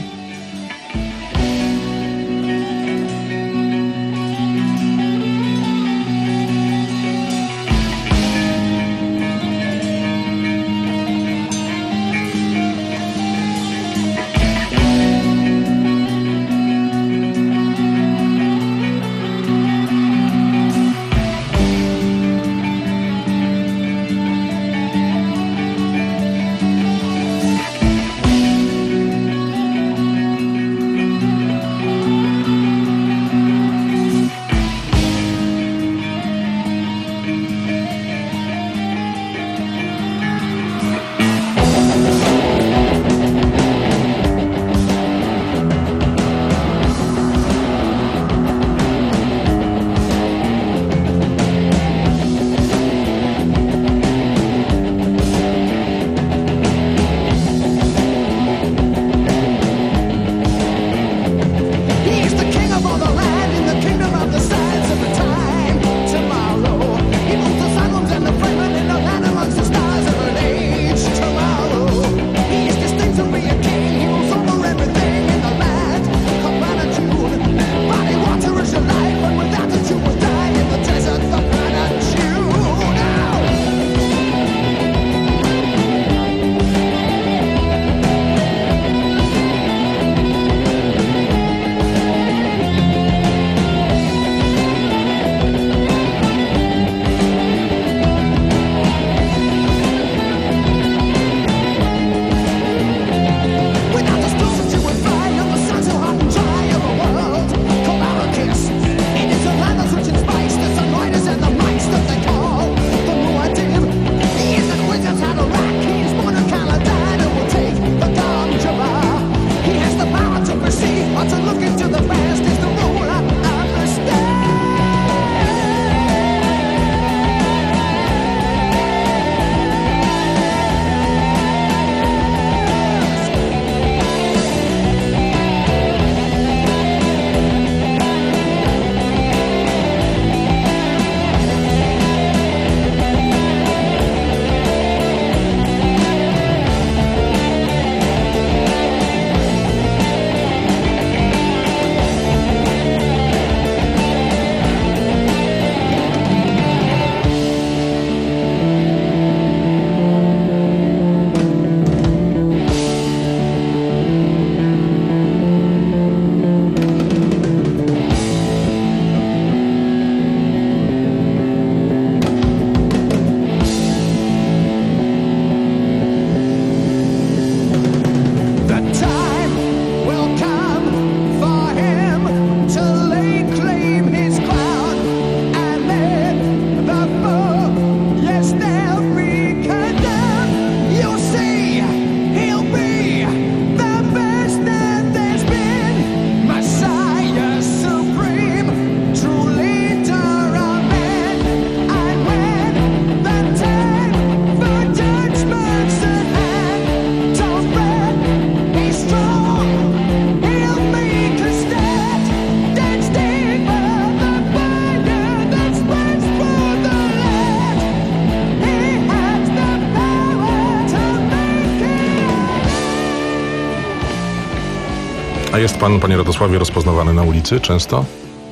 A jest pan, panie Radosławie, rozpoznawany na ulicy często?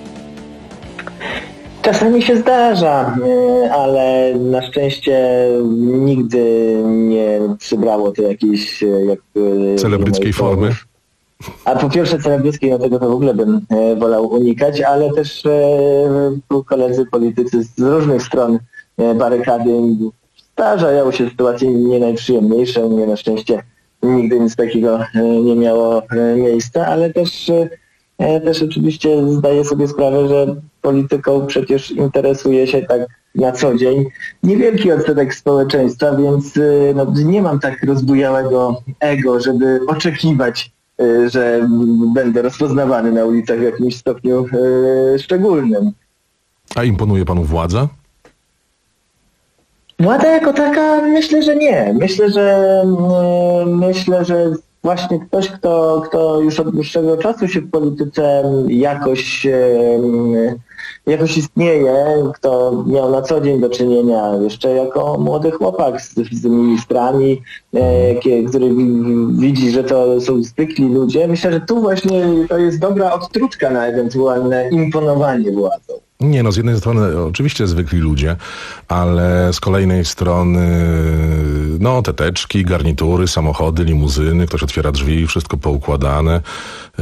Czasami się zdarza, ale na szczęście nigdy nie przybrało to jakiejś jak, celebryckiej formy. A po pierwsze celebryckiej, no tego to w ogóle bym wolał unikać, ale też koledzy politycy z różnych stron barykady zdarzają się sytuacje nie najprzyjemniejsze. U mnie na szczęście nigdy nic takiego nie miało miejsca, ale też Też oczywiście zdaję sobie sprawę, że polityką przecież interesuje się tak na co dzień niewielki odsetek społeczeństwa, więc no, nie mam tak rozbujałego ego, żeby oczekiwać, że będę rozpoznawany na ulicach w jakimś stopniu e, szczególnym. A imponuje panu władza? Władza jako taka myślę, że nie. Myślę, że e, myślę, że właśnie ktoś, kto, kto już od dłuższego czasu się w polityce jakoś, jakoś istnieje, kto miał na co dzień do czynienia jeszcze jako młody chłopak z, z ministrami, który widzi, że to są zwykli ludzie. Myślę, że tu właśnie to jest dobra odtrutka na ewentualne imponowanie władzą. Nie, no z jednej strony oczywiście zwykli ludzie, ale z kolejnej strony no te teczki, garnitury, samochody, limuzyny, ktoś otwiera drzwi, wszystko poukładane. Yy,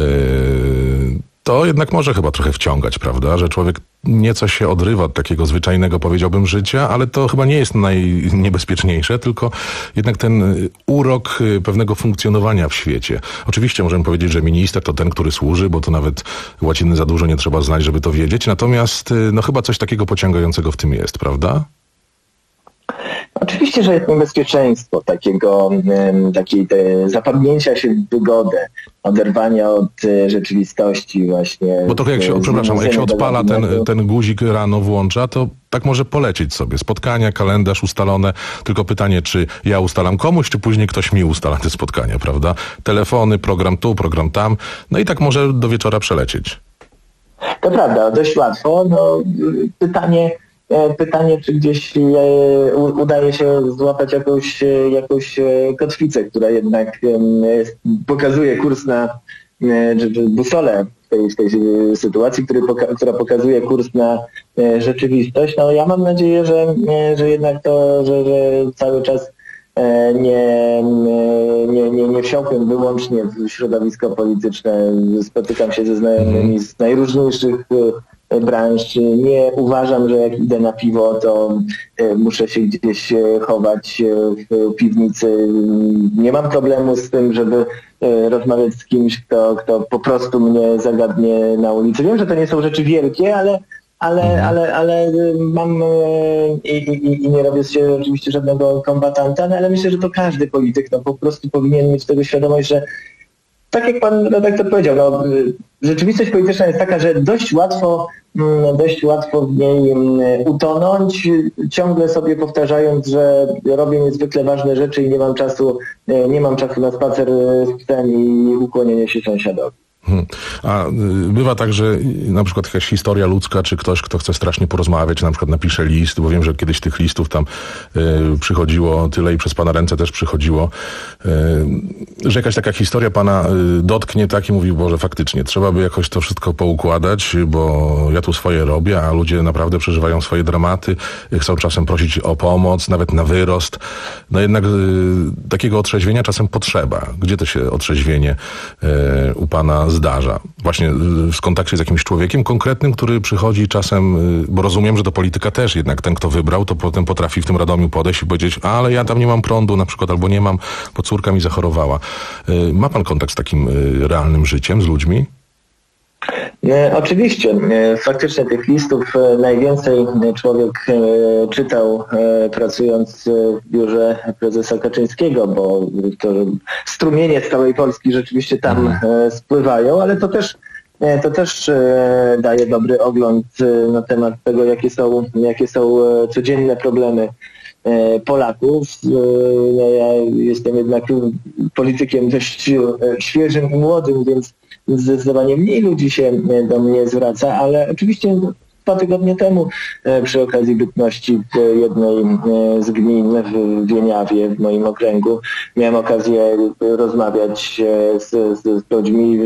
to jednak może chyba trochę wciągać, prawda, że człowiek nieco się odrywa od takiego zwyczajnego, powiedziałbym, życia, ale to chyba nie jest najniebezpieczniejsze, tylko jednak ten urok pewnego funkcjonowania w świecie. Oczywiście możemy powiedzieć, że minister to ten, który służy, bo to nawet łaciny za dużo nie trzeba znać, żeby to wiedzieć, natomiast no chyba coś takiego pociągającego w tym jest, prawda? Oczywiście, że jest niebezpieczeństwo takiego, takiej te zapadnięcia się w wygodę, oderwania od rzeczywistości właśnie. Bo trochę jak się, przepraszam, jak się odpala ten, ten guzik rano włącza, to tak może polecieć sobie. Spotkania, kalendarz ustalone, tylko pytanie, czy ja ustalam komuś, czy później ktoś mi ustala te spotkania, prawda? Telefony, program tu, program tam, no i tak może do wieczora przelecieć. To prawda, dość łatwo. No, pytanie... Pytanie, czy gdzieś udaje się złapać jakąś, jakąś kotwicę, która jednak pokazuje kurs na busolę w tej, w tej sytuacji, który, która pokazuje kurs na rzeczywistość. No ja mam nadzieję, że, że jednak to, że, że cały czas nie, nie, nie, nie wsiąkłem wyłącznie w środowisko polityczne. Spotykam się ze znajomymi z najróżniejszych branż. Nie uważam, że jak idę na piwo, to muszę się gdzieś chować w piwnicy. Nie mam problemu z tym, żeby rozmawiać z kimś, kto, kto po prostu mnie zagadnie na ulicy. Wiem, że to nie są rzeczy wielkie, ale ale, ale, ale mam i, i, i nie robię z siebie oczywiście żadnego kombatanta, no ale myślę, że to każdy polityk no, po prostu powinien mieć tego świadomość, że tak jak pan redaktor powiedział, no, rzeczywistość polityczna jest taka, że dość łatwo, dość łatwo w niej utonąć, ciągle sobie powtarzając, że robię niezwykle ważne rzeczy i nie mam czasu, nie mam czasu na spacer z psem i ukłonienie się sąsiadowi. Hmm. A bywa tak, że na przykład jakaś historia ludzka, czy ktoś, kto chce strasznie porozmawiać, na przykład napisze list, bo wiem, że kiedyś tych listów tam y, przychodziło tyle i przez pana ręce też przychodziło, y, że jakaś taka historia pana y, dotknie tak i mówi, Boże, faktycznie, trzeba by jakoś to wszystko poukładać, bo ja tu swoje robię, a ludzie naprawdę przeżywają swoje dramaty, chcą czasem prosić o pomoc, nawet na wyrost. No jednak y, takiego otrzeźwienia czasem potrzeba. Gdzie to się otrzeźwienie y, u pana zdarza? Właśnie w kontakcie z jakimś człowiekiem konkretnym, który przychodzi czasem, bo rozumiem, że do polityka też jednak ten, kto wybrał, to potem potrafi w tym Radomiu podejść i powiedzieć, ale ja tam nie mam prądu na przykład, albo nie mam, bo córka mi zachorowała. Ma pan kontakt z takim realnym życiem, z ludźmi? E, oczywiście. E, faktycznie tych listów e, najwięcej człowiek e, czytał e, pracując w biurze prezesa Kaczyńskiego, bo to strumienie z całej Polski rzeczywiście tam e, spływają, ale to też e, to też e, daje dobry ogląd e, na temat tego, jakie są, jakie są e, codzienne problemy e, Polaków. E, ja jestem jednak politykiem dość e, świeżym i młodym, więc zdecydowanie mniej ludzi się do mnie zwraca, ale oczywiście dwa tygodnie temu przy okazji bytności w jednej z gmin w Wieniawie, w moim okręgu, miałem okazję rozmawiać z, z, z ludźmi z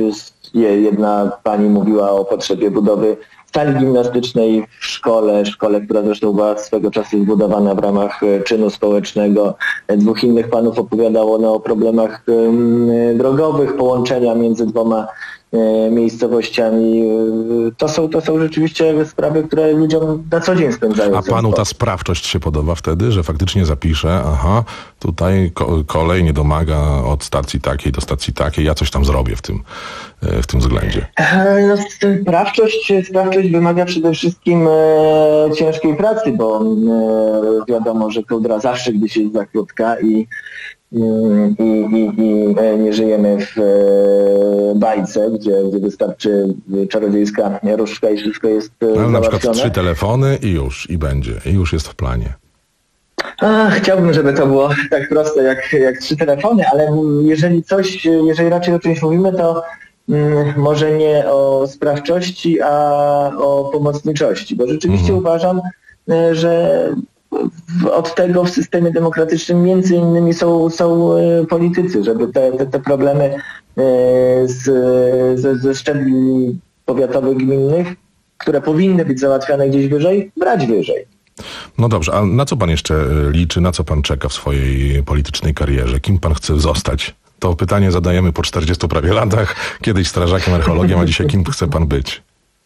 jedna pani mówiła o potrzebie budowy sali gimnastycznej w szkole, szkole, która zresztą była swego czasu zbudowana w ramach czynu społecznego. Dwóch innych panów opowiadało no, o problemach drogowych, połączenia między dwoma miejscowościami. To są, to są rzeczywiście sprawy, które ludziom na co dzień spędzają. A panu ta sprawczość się podoba wtedy, że faktycznie zapisze, aha, tutaj ko- kolej nie domaga od stacji takiej do stacji takiej, ja coś tam zrobię w tym, w tym względzie. No, sprawczość, sprawczość wymaga przede wszystkim e, ciężkiej pracy, bo e, wiadomo, że kołdra zawsze gdzieś jest za krótka i I, i, i nie żyjemy w bajce, gdzie, gdzie wystarczy czarodziejska różdżka i wszystko jest Ale załatwione. na przykład trzy telefony i już, i będzie, i już jest w planie. A, chciałbym, żeby to było tak proste jak, jak trzy telefony, ale jeżeli coś, jeżeli raczej o czymś mówimy, to mm, może nie o sprawczości, a o pomocniczości, bo rzeczywiście mhm. uważam, że od tego w systemie demokratycznym między innymi są, są politycy, żeby te, te, te problemy z, ze, ze szczebli powiatowych, gminnych, które powinny być załatwiane gdzieś wyżej, brać wyżej. No dobrze, a na co pan jeszcze liczy, na co pan czeka w swojej politycznej karierze? Kim pan chce zostać? To pytanie zadajemy po czterdziestu prawie latach. Kiedyś strażakiem, archeologiem, a dzisiaj kim chce pan być?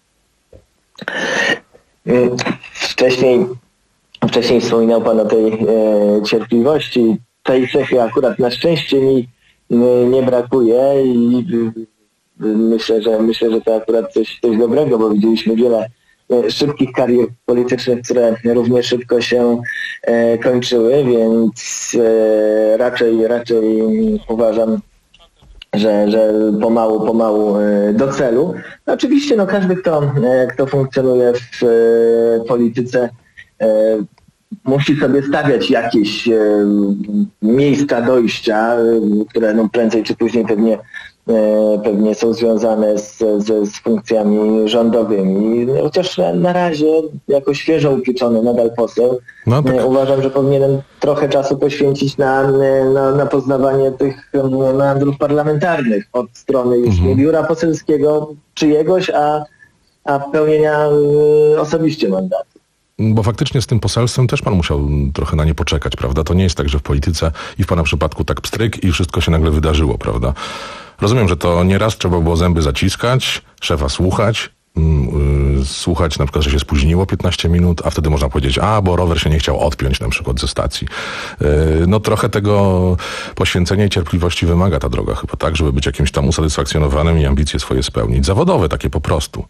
Wcześniej Wcześniej wspominał pan o tej e, cierpliwości. Tej cechy akurat na szczęście mi nie, nie brakuje i y, myślę, że myślę, że to akurat coś, coś dobrego, bo widzieliśmy wiele e, szybkich karier politycznych, które również szybko się e, kończyły, więc e, raczej raczej uważam, że, że pomału, pomału e, do celu. No, oczywiście no, każdy, kto, e, kto funkcjonuje w e, polityce, E, musi sobie stawiać jakieś e, miejsca dojścia, e, które no, prędzej czy później pewnie, e, pewnie są związane z, z, z funkcjami rządowymi. Chociaż na, na razie jako świeżo upieczony nadal poseł no tak. e, uważam, że powinienem trochę czasu poświęcić na, na, na poznawanie tych meandrów parlamentarnych od strony już mhm. nie biura poselskiego czyjegoś, a, a pełnienia e, osobiście mandatu. Bo faktycznie z tym poselstwem też pan musiał trochę na nie poczekać, prawda? To nie jest tak, że w polityce i w pana przypadku tak pstryk i wszystko się nagle wydarzyło, prawda? Rozumiem, że to nieraz trzeba było zęby zaciskać, szefa słuchać, yy, słuchać na przykład, że się spóźniło piętnaście minut, a wtedy można powiedzieć, a bo rower się nie chciał odpiąć na przykład ze stacji. Yy, no trochę tego poświęcenia i cierpliwości wymaga ta droga chyba, tak? Żeby być jakimś tam usatysfakcjonowanym i ambicje swoje spełnić. Zawodowe takie po prostu.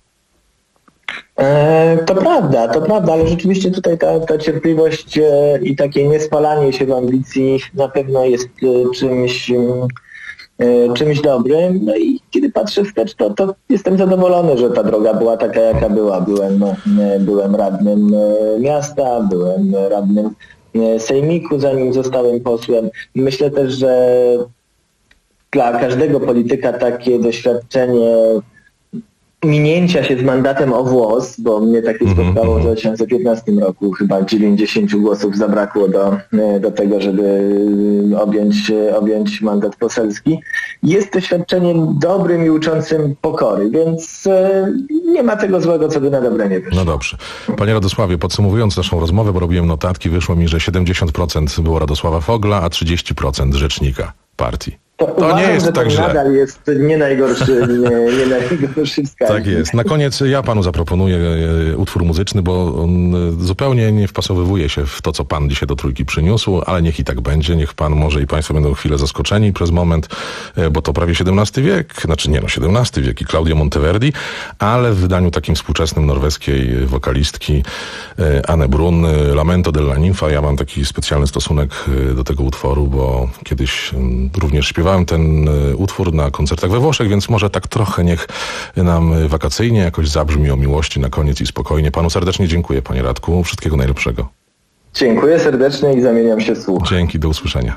E, to prawda, to prawda, ale rzeczywiście tutaj ta, ta cierpliwość e, i takie niespalanie się w ambicji na pewno jest e, czymś, e, czymś dobrym. No i kiedy patrzę wstecz, to, to jestem zadowolony, że ta droga była taka, jaka była. Byłem, e, byłem radnym e, miasta, byłem radnym e, sejmiku, zanim zostałem posłem. Myślę też, że dla każdego polityka takie doświadczenie minięcia się z mandatem o włos, bo mnie takie spotkało w dwa tysiące piętnastym roku. Chyba dziewięćdziesiąt głosów zabrakło do, do tego, żeby objąć, objąć mandat poselski. Jest doświadczeniem dobrym i uczącym pokory, więc nie ma tego złego, co by na dobre nie wyszło. No dobrze. Panie Radosławie, podsumowując naszą rozmowę, bo robiłem notatki, wyszło mi, że siedemdziesiąt procent było Radosława Fogla, a trzydzieści procent rzecznika partii. To, to uważam, nie jest że to tak źle. Nadal jest nie najgorszy, nie, nie najgorszy wskaźnik. Tak jest. Na koniec ja panu zaproponuję utwór muzyczny, bo on zupełnie nie wpasowywuje się w to, co pan dzisiaj do Trójki przyniósł, ale niech i tak będzie. Niech pan może i państwo będą chwilę zaskoczeni przez moment, bo to prawie siedemnasty wiek, znaczy nie no, siedemnasty wiek i Claudio Monteverdi, ale w wydaniu takim współczesnym norweskiej wokalistki Anne Brun, Lamento della Ninfa. Ja mam taki specjalny stosunek do tego utworu, bo kiedyś również śpiewałem ten utwór na koncertach we Włoszech, więc może tak trochę niech nam wakacyjnie jakoś zabrzmi o miłości na koniec i spokojnie. Panu serdecznie dziękuję, panie Radku. Wszystkiego najlepszego. Dziękuję serdecznie i zamieniam się w słuch. Dzięki, do usłyszenia.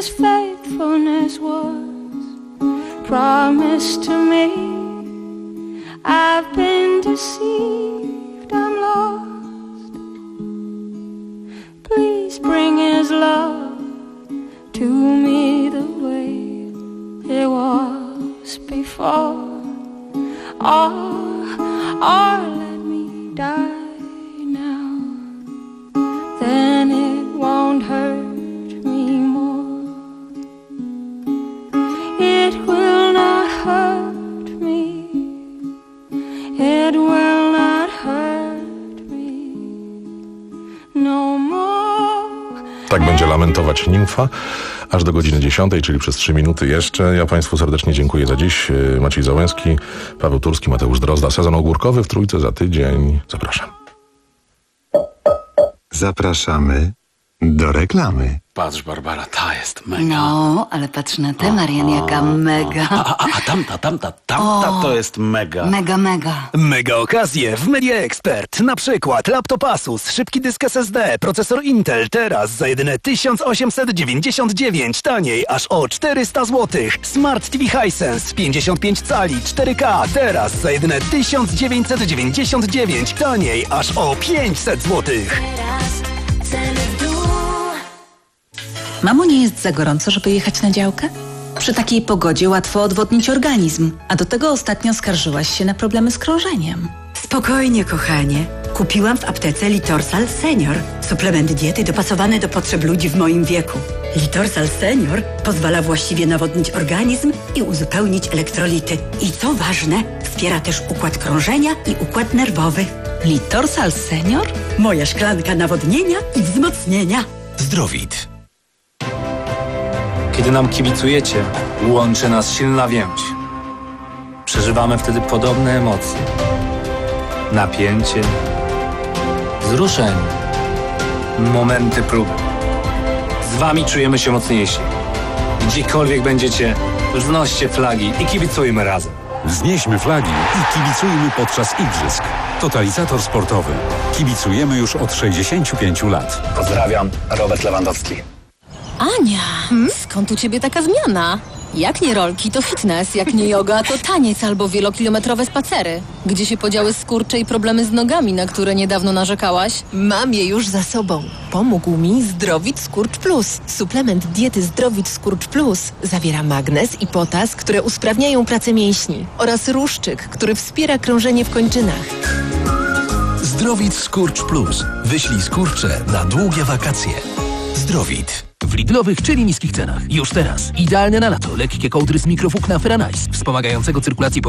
faithfulness was promised to me. I've been deceived, I'm lost. Please bring his love to me the way it was before. Or, or let me die now, then it won't hurt me more. It will not hurt me. It will not hurt me no more. Tak będzie lamentować nimfa aż do godziny dziesiątej, czyli przez trzy minuty jeszcze. Ja Państwu serdecznie dziękuję za dziś. Maciej Załęski, Paweł Turski, Mateusz Drozda. Sezon ogórkowy w Trójce za tydzień. Zapraszam. Zapraszamy do reklamy. Patrz, Barbara, ta jest mega. No, ale patrz na tę, Marian, jaka mega. A, a, a tamta, tamta, tamta O, to jest mega. Mega, mega. Mega okazje w Media Expert. Na przykład laptop Asus, szybki dysk S S D, procesor Intel teraz za jedyne tysiąc osiemset dziewięćdziesiąt dziewięć, taniej aż o czterysta złotych. Smart T V Hisense pięćdziesiąt pięć cali cztery K teraz za jedyne tysiąc dziewięćset dziewięćdziesiąt dziewięć, taniej aż o pięćset złotych. Mamo, nie jest za gorąco, żeby jechać na działkę? Przy takiej pogodzie łatwo odwodnić organizm, a do tego ostatnio skarżyłaś się na problemy z krążeniem. Spokojnie, kochanie. Kupiłam w aptece Litorsal Senior. Suplement diety dopasowany do potrzeb ludzi w moim wieku. Litorsal Senior pozwala właściwie nawodnić organizm i uzupełnić elektrolity. I co ważne, wspiera też układ krążenia i układ nerwowy. Litorsal Senior? Moja szklanka nawodnienia i wzmocnienia. Zdrowit. Kiedy nam kibicujecie, łączy nas silna więź. Przeżywamy wtedy podobne emocje. Napięcie, wzruszenie, momenty próby. Z wami czujemy się mocniejsi. Gdziekolwiek będziecie, wznoście flagi i kibicujmy razem. Wznieśmy flagi i kibicujmy podczas igrzysk. Totalizator sportowy. Kibicujemy już od sześćdziesięciu pięciu lat. Pozdrawiam, Robert Lewandowski. Ania, skąd u ciebie taka zmiana? Jak nie rolki, to fitness, jak nie yoga, to taniec albo wielokilometrowe spacery. Gdzie się podziały skurcze i problemy z nogami, na które niedawno narzekałaś? Mam je już za sobą. Pomógł mi Zdrowit Skurcz Plus. Suplement diety Zdrowit Skurcz Plus zawiera magnez i potas, które usprawniają pracę mięśni oraz ruszczyk, który wspiera krążenie w kończynach. Zdrowit Skurcz Plus. Wyślij skurcze na długie wakacje. Zdrowit. W Lidlowych, czyli niskich cenach. Już teraz. Idealne na lato. Lekkie kołdry z mikrowłókna Ferranice, wspomagającego cyrkulację